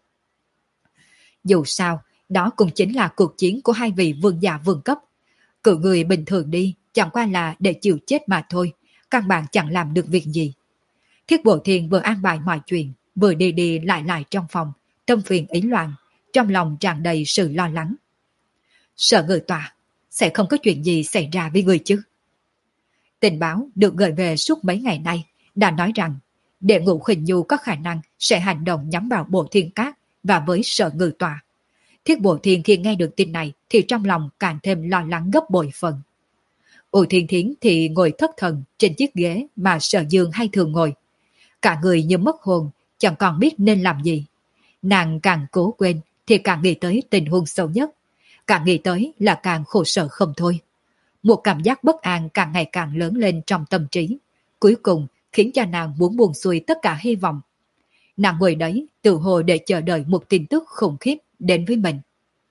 Dù sao, đó cũng chính là cuộc chiến của hai vị vương giả vương cấp. Cự người bình thường đi chẳng qua là để chịu chết mà thôi, căn bản chẳng làm được việc gì. Thiết Bộ Thiên vừa an bài mọi chuyện, vừa đi đi lại lại trong phòng, tâm phiền ý loạn, trong lòng tràn đầy sự lo lắng. Sở Ngự Tọa, sẽ không có chuyện gì xảy ra với người chứ? Tình báo được gửi về suốt mấy ngày nay đã nói rằng Đệ Ngũ Khinh Nhu có khả năng sẽ hành động nhắm vào Bộ Thiên Cát và với Sở Ngự Tọa. Thiết Bộ Thiên khi nghe được tin này thì trong lòng càng thêm lo lắng gấp bội phần. U Thiên Thiến thì ngồi thất thần trên chiếc ghế mà Sở Dương hay thường ngồi. Cả người như mất hồn, chẳng còn biết nên làm gì. Nàng càng cố quên thì càng nghĩ tới tình huống xấu nhất. Càng nghĩ tới là càng khổ sở không thôi. Một cảm giác bất an càng ngày càng lớn lên trong tâm trí. Cuối cùng khiến cho nàng muốn buông xuôi tất cả hy vọng. Nàng ngồi đấy tự hồ để chờ đợi một tin tức khủng khiếp đến với mình.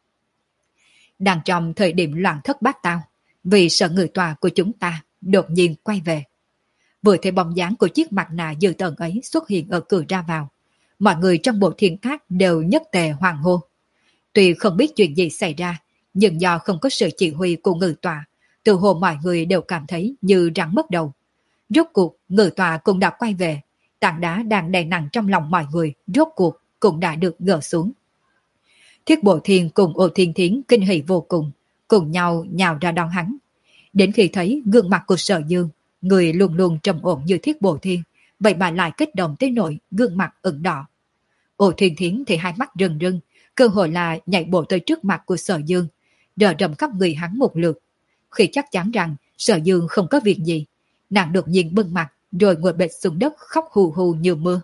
Đang trong thời điểm loạn thất bát tao, vì Sở Ngự Tọa của chúng ta đột nhiên quay về. Vừa thấy bóng dáng của chiếc mặt nạ dữ tợn ấy xuất hiện ở cửa ra vào, mọi người trong Bộ Thiên Cát đều nhất tề hoàng hô. Tuy không biết chuyện gì xảy ra, nhưng do không có sự chỉ huy của Ngự Tọa, từ hồ mọi người đều cảm thấy như rắn mất đầu. Rốt cuộc Ngự Tọa cũng đã quay về, tảng đá đang đè nặng trong lòng mọi người rốt cuộc cũng đã được gỡ xuống. Thiết Bộ Thiên cùng Ô Thiên Thiến kinh hỉ vô cùng, cùng nhau nhào ra đón hắn. Đến khi thấy gương mặt của Sở Dương, người luôn luôn trầm ổn như Thiết Bộ Thiên, vậy mà lại kích động tới nỗi gương mặt ửng đỏ. Ô Thiên Thiến thì hai mắt rưng rưng, cơ hội là nhảy bộ tới trước mặt của Sở Dương, đờ đầm khắp người hắn một lượt. Khi chắc chắn rằng Sở Dương không có việc gì, nàng đột nhiên bưng mặt rồi ngồi bệt xuống đất khóc hù hù như mưa.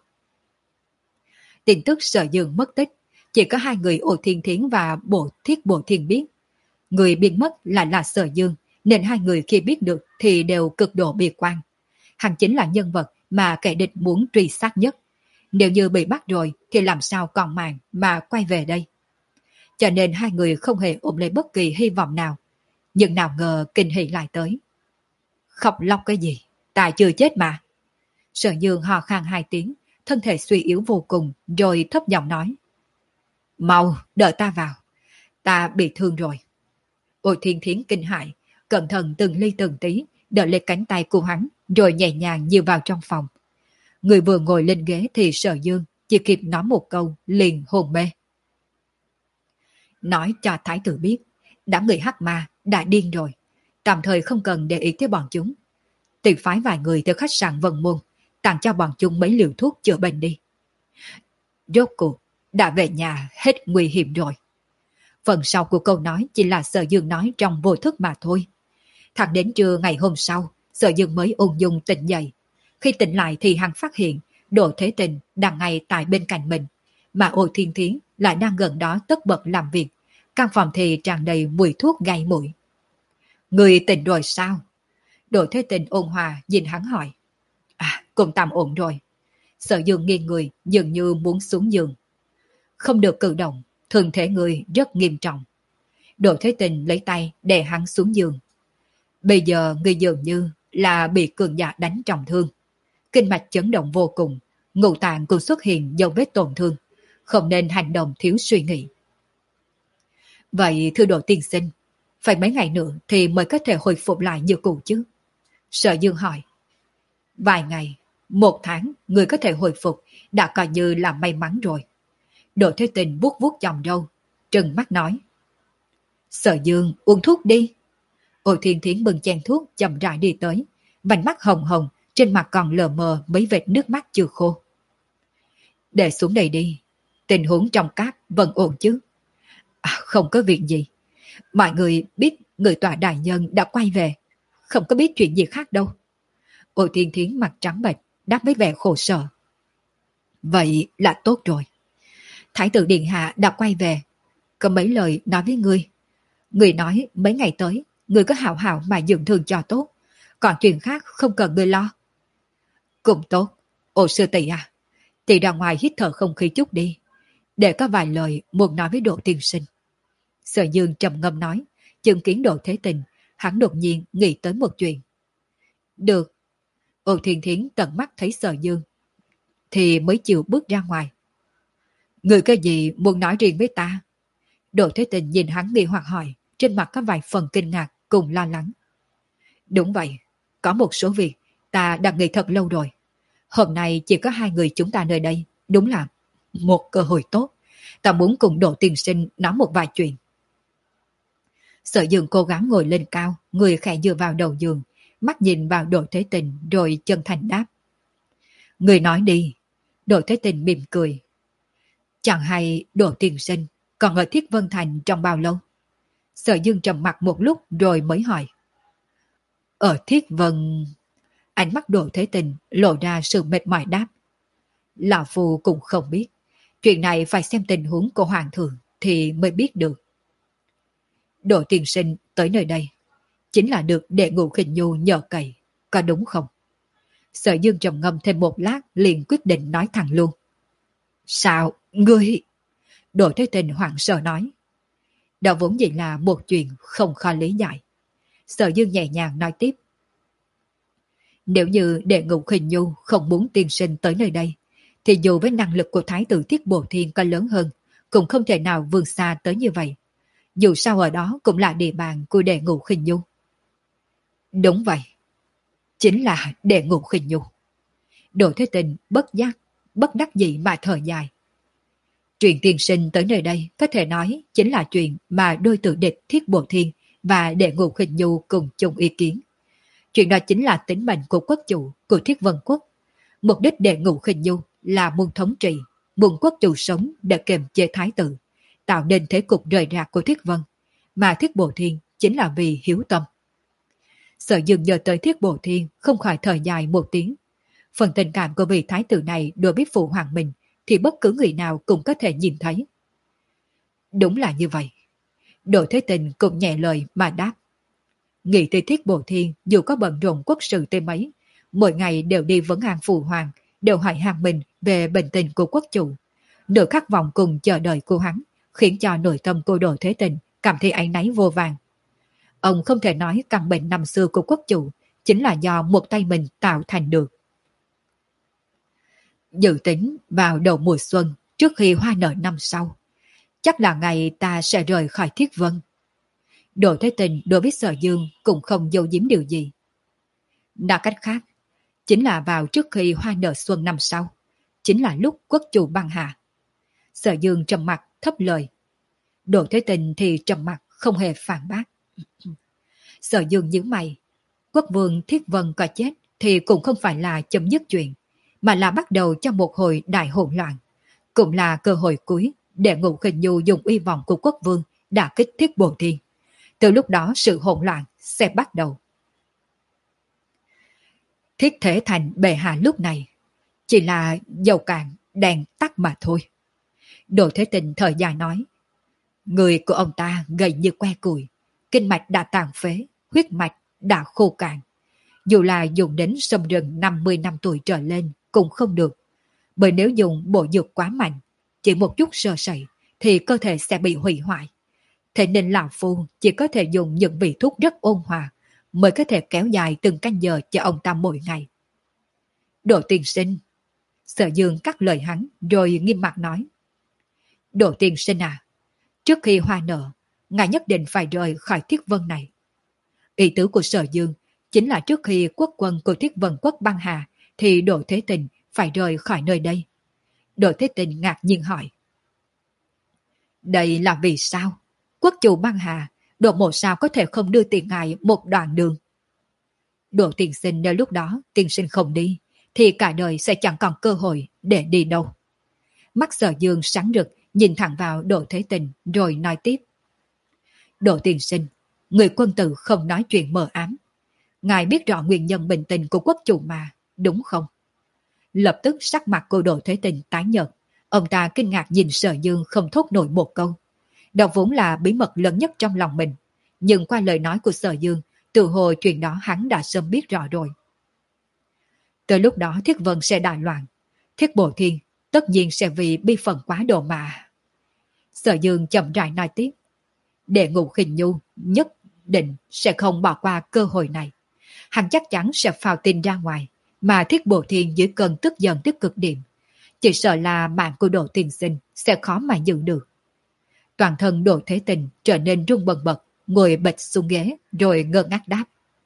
Tin tức Sở Dương mất tích chỉ có hai người Ô Thiên Thiến và Bộ Thiết Bộ Thiên biết. Người biến mất lại là Sở Dương, nên hai người khi biết được thì đều cực độ bi quan. Hắn chính là nhân vật mà kẻ địch muốn truy sát nhất. Nếu như bị bắt rồi thì làm sao còn màng mà quay về đây. Cho nên hai người không hề ôm lấy bất kỳ hy vọng nào. Nhưng nào ngờ kinh hỉ lại tới. Khóc lóc cái gì? Ta chưa chết mà. Sở Dương hò khan hai tiếng, thân thể suy yếu vô cùng, rồi thấp giọng nói. Mau, đợi ta vào. Ta bị thương rồi. Ôi Thiên Thiến kinh hại, cẩn thận từng ly từng tí, đợi lên cánh tay của hắn, rồi nhẹ nhàng dìu vào trong phòng. Người vừa ngồi lên ghế thì Sở Dương chỉ kịp nói một câu liền hôn mê. Nói cho thái tử biết, đám người hắc ma đã điên rồi, tạm thời không cần để ý tới bọn chúng. Tìm phái vài người từ khách sạn Vân Môn, tặng cho bọn chúng mấy liều thuốc chữa bệnh đi. Rốt cuộc, đã về nhà hết nguy hiểm rồi. Phần sau của câu nói chỉ là Sở Dương nói trong vô thức mà thôi. Thẳng đến trưa ngày hôm sau, Sở Dương mới ung dung tỉnh dậy. Khi tỉnh lại thì hắn phát hiện Đỗ Thế Tình đang ngay tại bên cạnh mình, mà Ô Thiên Thiến lại đang gần đó tất bật làm việc. Căn phòng thì tràn đầy mùi thuốc gây mũi. Người tỉnh rồi sao? Đỗ Thế Tình ôn hòa nhìn hắn hỏi. À, cũng tạm ổn rồi. Sở Dương nghiêng người dường như muốn xuống giường. Không được cử động, thân thể người rất nghiêm trọng. Đỗ Thế Tình lấy tay đè hắn xuống giường. Bây giờ người dường như là bị cường giả đánh trọng thương. Kinh mạch chấn động vô cùng, ngũ tạng cũng xuất hiện dấu vết tổn thương. Không nên hành động thiếu suy nghĩ. Vậy thưa Đỗ tiên sinh, phải mấy ngày nữa thì mới có thể hồi phục lại như cũ chứ? Sở Dương hỏi. Vài ngày, một tháng người có thể hồi phục đã coi như là may mắn rồi. Đỗ Thế Tình vuốt vuốt chòm râu, trừng mắt nói. Sở Dương uống thuốc đi. Ô Thiên Thiến bưng chén thuốc chậm rãi đi tới, vành mắt hồng hồng, trên mặt còn lờ mờ mấy vệt nước mắt chưa khô. Để xuống đây đi, tình huống trong cát vẫn ổn chứ? À, không có việc gì. Mọi người biết người tòa đại nhân đã quay về, không có biết chuyện gì khác đâu. Ô Thiên Thiến mặt trắng bệch, đáp với vẻ khổ sở. Vậy là tốt rồi. Thái tử Điện Hạ đã quay về, có mấy lời nói với ngươi. Ngươi nói mấy ngày tới, ngươi có hảo hảo mà dưỡng thương cho tốt, còn chuyện khác không cần ngươi lo. Cũng tốt. Ô sư tỷ à, tỷ ra ngoài hít thở không khí chút đi, để có vài lời muốn nói với Đỗ tiên sinh. Sở Dương trầm ngâm nói, chứng kiến Đỗ Thế Tình, hắn đột nhiên nghĩ tới một chuyện. Được. Ô Thiên Thiến tận mắt thấy Sở Dương, thì mới chịu bước ra ngoài. Người có gì muốn nói riêng với ta? Đỗ Thế Tình nhìn hắn nghi hoặc hỏi, trên mặt có vài phần kinh ngạc cùng lo lắng. Đúng vậy, có một số việc ta đang nghĩ thật lâu rồi. Hôm nay chỉ có hai người chúng ta nơi đây, đúng là một cơ hội tốt. Ta muốn cùng Đỗ tiên sinh nói một vài chuyện. Sở Dương cố gắng ngồi lên cao, người khẽ dựa vào đầu giường, mắt nhìn vào Đỗ Thế Tình rồi chân thành đáp. Người nói đi. Đỗ Thế Tình mỉm cười. Chẳng hay Đỗ tiên sinh còn ở Thiết Vân Thành trong bao lâu? Sở Dương trầm mặt một lúc rồi mới hỏi. Ở Thiết Vân... Ánh mắt Đỗ Thế Tình lộ ra sự mệt mỏi đáp. Lão Phu cũng không biết. Chuyện này phải xem tình huống của Hoàng thượng thì mới biết được. Đỗ tiên sinh tới nơi đây chính là được Đệ Ngũ Khinh Nhu nhờ cậy, có đúng không? Sở Dương trầm ngâm thêm một lát liền quyết định nói thẳng luôn. Sao? Ngươi... Đỗ Thế Tình hoảng sợ nói. Đó vốn dĩ là một chuyện không khó lý giải. Sở Dương nhẹ nhàng nói tiếp. Nếu như Đệ Ngũ Khinh Nhu không muốn tiên sinh tới nơi đây, thì dù với năng lực của Thái tử Thiết Bổ Thiên có lớn hơn, cũng không thể nào vươn xa tới như vậy. Dù sao ở đó cũng là địa bàn của Đệ Ngũ Khinh Nhu. Đúng vậy. Chính là Đệ Ngũ Khinh Nhu. Đỗ Thế Tình bất giác, bất đắc dĩ mà thở dài. Chuyện tiên sinh tới nơi đây có thể nói chính là chuyện mà đôi tử địch Thiết Bổ Thiên và Đệ Ngũ Khinh Nhu cùng chung ý kiến. Chuyện đó chính là tính mệnh của quốc chủ của Thiết Vân Quốc. Mục đích Đệ Ngũ Khinh Nhu là muốn thống trị, muốn quốc chủ sống để kiềm chế thái tử, tạo nên thế cục rời rạc của Thiết Vân, mà Thiết Bổ Thiên chính là vì hiếu tâm. Sở Dương nhớ tới Thiết Bổ Thiên không khỏi thở dài một tiếng. Phần tình cảm của vị thái tử này đối với phụ hoàng mình thì bất cứ người nào cũng có thể nhìn thấy. Đúng là như vậy. Đỗ Thế Tình cũng nhẹ lời mà đáp. Nghĩ tới Thiết Bổ Thiên dù có bận rộn quốc sự tới mấy, mỗi ngày đều đi vấn an phụ hoàng, đều hỏi hàng mình về bệnh tình của quốc chủ. Nỗi khát vọng cùng chờ đợi của hắn khiến cho nội tâm cô Đỗ Thế Tình cảm thấy áy náy vô vàn. Ông không thể nói căn bệnh năm xưa của quốc chủ chính là do một tay mình tạo thành được. Dự tính vào đầu mùa xuân, trước khi hoa nở năm sau, chắc là ngày ta sẽ rời khỏi Thiết Vân. Đỗ Thế Tình đối với Sở Dương cũng không giấu giếm điều gì. Nói cách khác, chính là vào trước khi hoa nở xuân năm sau, chính là lúc quốc chủ băng hà. Sở Dương trầm mặt thấp lời. Đỗ Thế Tình thì trầm mặt không hề phản bác. Sở Dương nhíu mày. Quốc vương Thiết Vân có chết thì cũng không phải là chấm dứt chuyện, mà là bắt đầu cho một hồi đại hỗn loạn. Cũng là cơ hội cuối để Ngũ Khinh Nhu dùng uy vọng của quốc vương đả kích Thiết Bồ Thiên. Từ lúc đó sự hỗn loạn sẽ bắt đầu. Thiết Thế Thành bệ hạ lúc này chỉ là dầu cạn đèn tắt mà thôi. Đỗ Thế Tình thời dài nói. Người của ông ta gầy như que củi, kinh mạch đã tàn phế, huyết mạch đã khô cạn. Dù là dùng đến sâm rừng năm mươi năm tuổi trở lên cũng không được. Bởi nếu dùng bộ dược quá mạnh, chỉ một chút sơ sẩy thì cơ thể sẽ bị hủy hoại. Thế nên lão phu chỉ có thể dùng những vị thuốc rất ôn hòa mới có thể kéo dài từng canh giờ cho ông ta mỗi ngày. Đỗ tiên sinh. Sở Dương cắt lời hắn rồi nghiêm mặt nói. Đỗ tiên sinh à, trước khi hoa nở, ngài nhất định phải rời khỏi Thiết Vân này. Ý tứ của Sở Dương chính là trước khi quốc quân của Thiết Vân quốc băng hà thì Đỗ Thế Tình phải rời khỏi nơi đây. Đỗ Thế Tình ngạc nhiên hỏi. Đây là vì sao? Quốc chủ băng hà, Đỗ mộ sao có thể không đưa tiền ngài một đoạn đường? Đỗ tiên sinh nếu lúc đó tiên sinh không đi, thì cả đời sẽ chẳng còn cơ hội để đi đâu. Mắt Sở Dương sáng rực nhìn thẳng vào Đỗ Thế Tình rồi nói tiếp. Đỗ tiên sinh, người quân tử không nói chuyện mờ ám. Ngài biết rõ nguyên nhân bình tình của quốc chủ mà, đúng không? Lập tức sắc mặt của Đỗ Thế Tình tái nhợt. Ông ta kinh ngạc nhìn Sở Dương không thốt nổi một câu. Đó vốn là bí mật lớn nhất trong lòng mình. Nhưng qua lời nói của Sở Dương, từ hồi chuyện đó hắn đã sớm biết rõ rồi. Tới lúc đó Thiết Vân sẽ đại loạn. Thiết Bồ Thiên tất nhiên sẽ vì bi phần quá độ mà. Sở Dương chậm rãi nói tiếp. Để Ngũ Khinh Nhu nhất định sẽ không bỏ qua cơ hội này. Hắn chắc chắn sẽ phao tin ra ngoài, mà Thiết Bồ Thiên dưới cơn tức giận tới cực điểm. Chỉ sợ là mạng của Đỗ tiên sinh sẽ khó mà giữ được. Toàn thân Đỗ Thế Tình trở nên run bần bật, ngồi bệt xuống ghế rồi ngơ ngác đáp.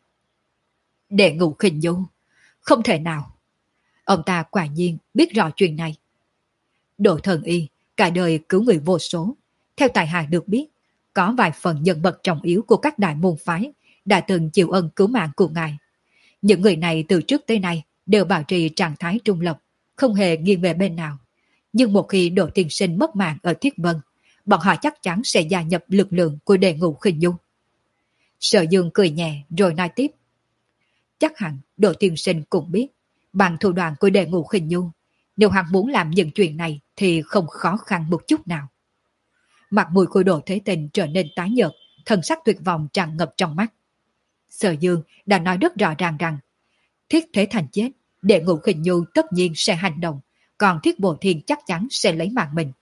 Để Ngũ Khinh Nhu, không thể nào. Ông ta quả nhiên biết rõ chuyện này. Đỗ thần y, cả đời cứu người vô số. Theo tài hạ được biết, có vài phần nhân vật trọng yếu của các đại môn phái đã từng chịu ân cứu mạng của ngài. Những người này từ trước tới nay đều bảo trì trạng thái trung lập, không hề nghiêng về bên nào. Nhưng một khi Đỗ tiên sinh mất mạng ở Thiết Vân, bọn họ chắc chắn sẽ gia nhập lực lượng của Đệ Ngũ Khinh Nhu. Sở Dương cười nhẹ rồi nói tiếp. Chắc hẳn Đỗ tiên sinh cũng biết, bằng thủ đoạn của Đệ Ngũ Khinh Nhu, nếu hắn muốn làm những chuyện này thì không khó khăn một chút nào. Mặt mũi của Đỗ Thế Tình trở nên tái nhợt, thần sắc tuyệt vọng tràn ngập trong mắt. Sở Dương đã nói rất rõ ràng rằng Thiết Thế Thành chết, Đệ Ngũ Khinh Nhu tất nhiên sẽ hành động, còn Thiết Bồ Thiên chắc chắn sẽ lấy mạng mình.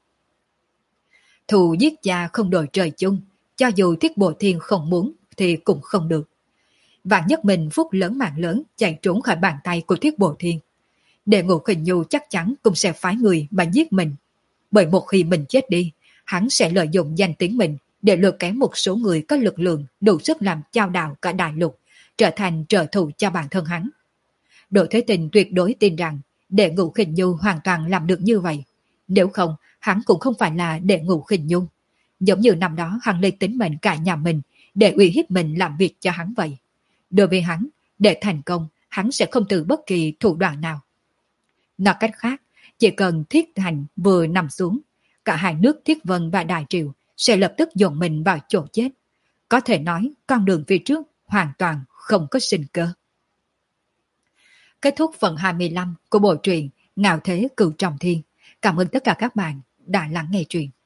Thù giết cha không đổi trời chung, cho dù Thiết Bồ Thiên không muốn thì cũng không được. Vạn nhất mình phúc lớn mạng lớn chạy trốn khỏi bàn tay của Thiết Bồ Thiên, Đệ Ngũ Khinh Nhu chắc chắn cũng sẽ phái người mà giết mình. Bởi một khi mình chết đi, hắn sẽ lợi dụng danh tiếng mình để lôi kéo một số người có lực lượng đủ sức làm chao đảo cả đại lục, trở thành trợ thủ cho bản thân hắn. Đỗ Thế Tình tuyệt đối tin rằng Đệ Ngũ Khinh Nhu hoàn toàn làm được như vậy. Nếu không, hắn cũng không phải là Đệ Ngũ Khinh Nhu. Giống như năm đó hắn lấy tính mệnh cả nhà mình để uy hiếp mình làm việc cho hắn vậy. Đối với hắn, để thành công, hắn sẽ không từ bất kỳ thủ đoạn nào. Nói cách khác, chỉ cần Thiết Thành vừa nằm xuống, cả hai nước Thiết Vân và Đại Triều sẽ lập tức dồn mình vào chỗ chết. Có thể nói con đường phía trước hoàn toàn không có sinh cơ. Kết thúc phần hai mươi lăm của bộ truyện Ngạo Thế Cửu Trọng Thiên. Cảm ơn tất cả các bạn đã lắng nghe truyện.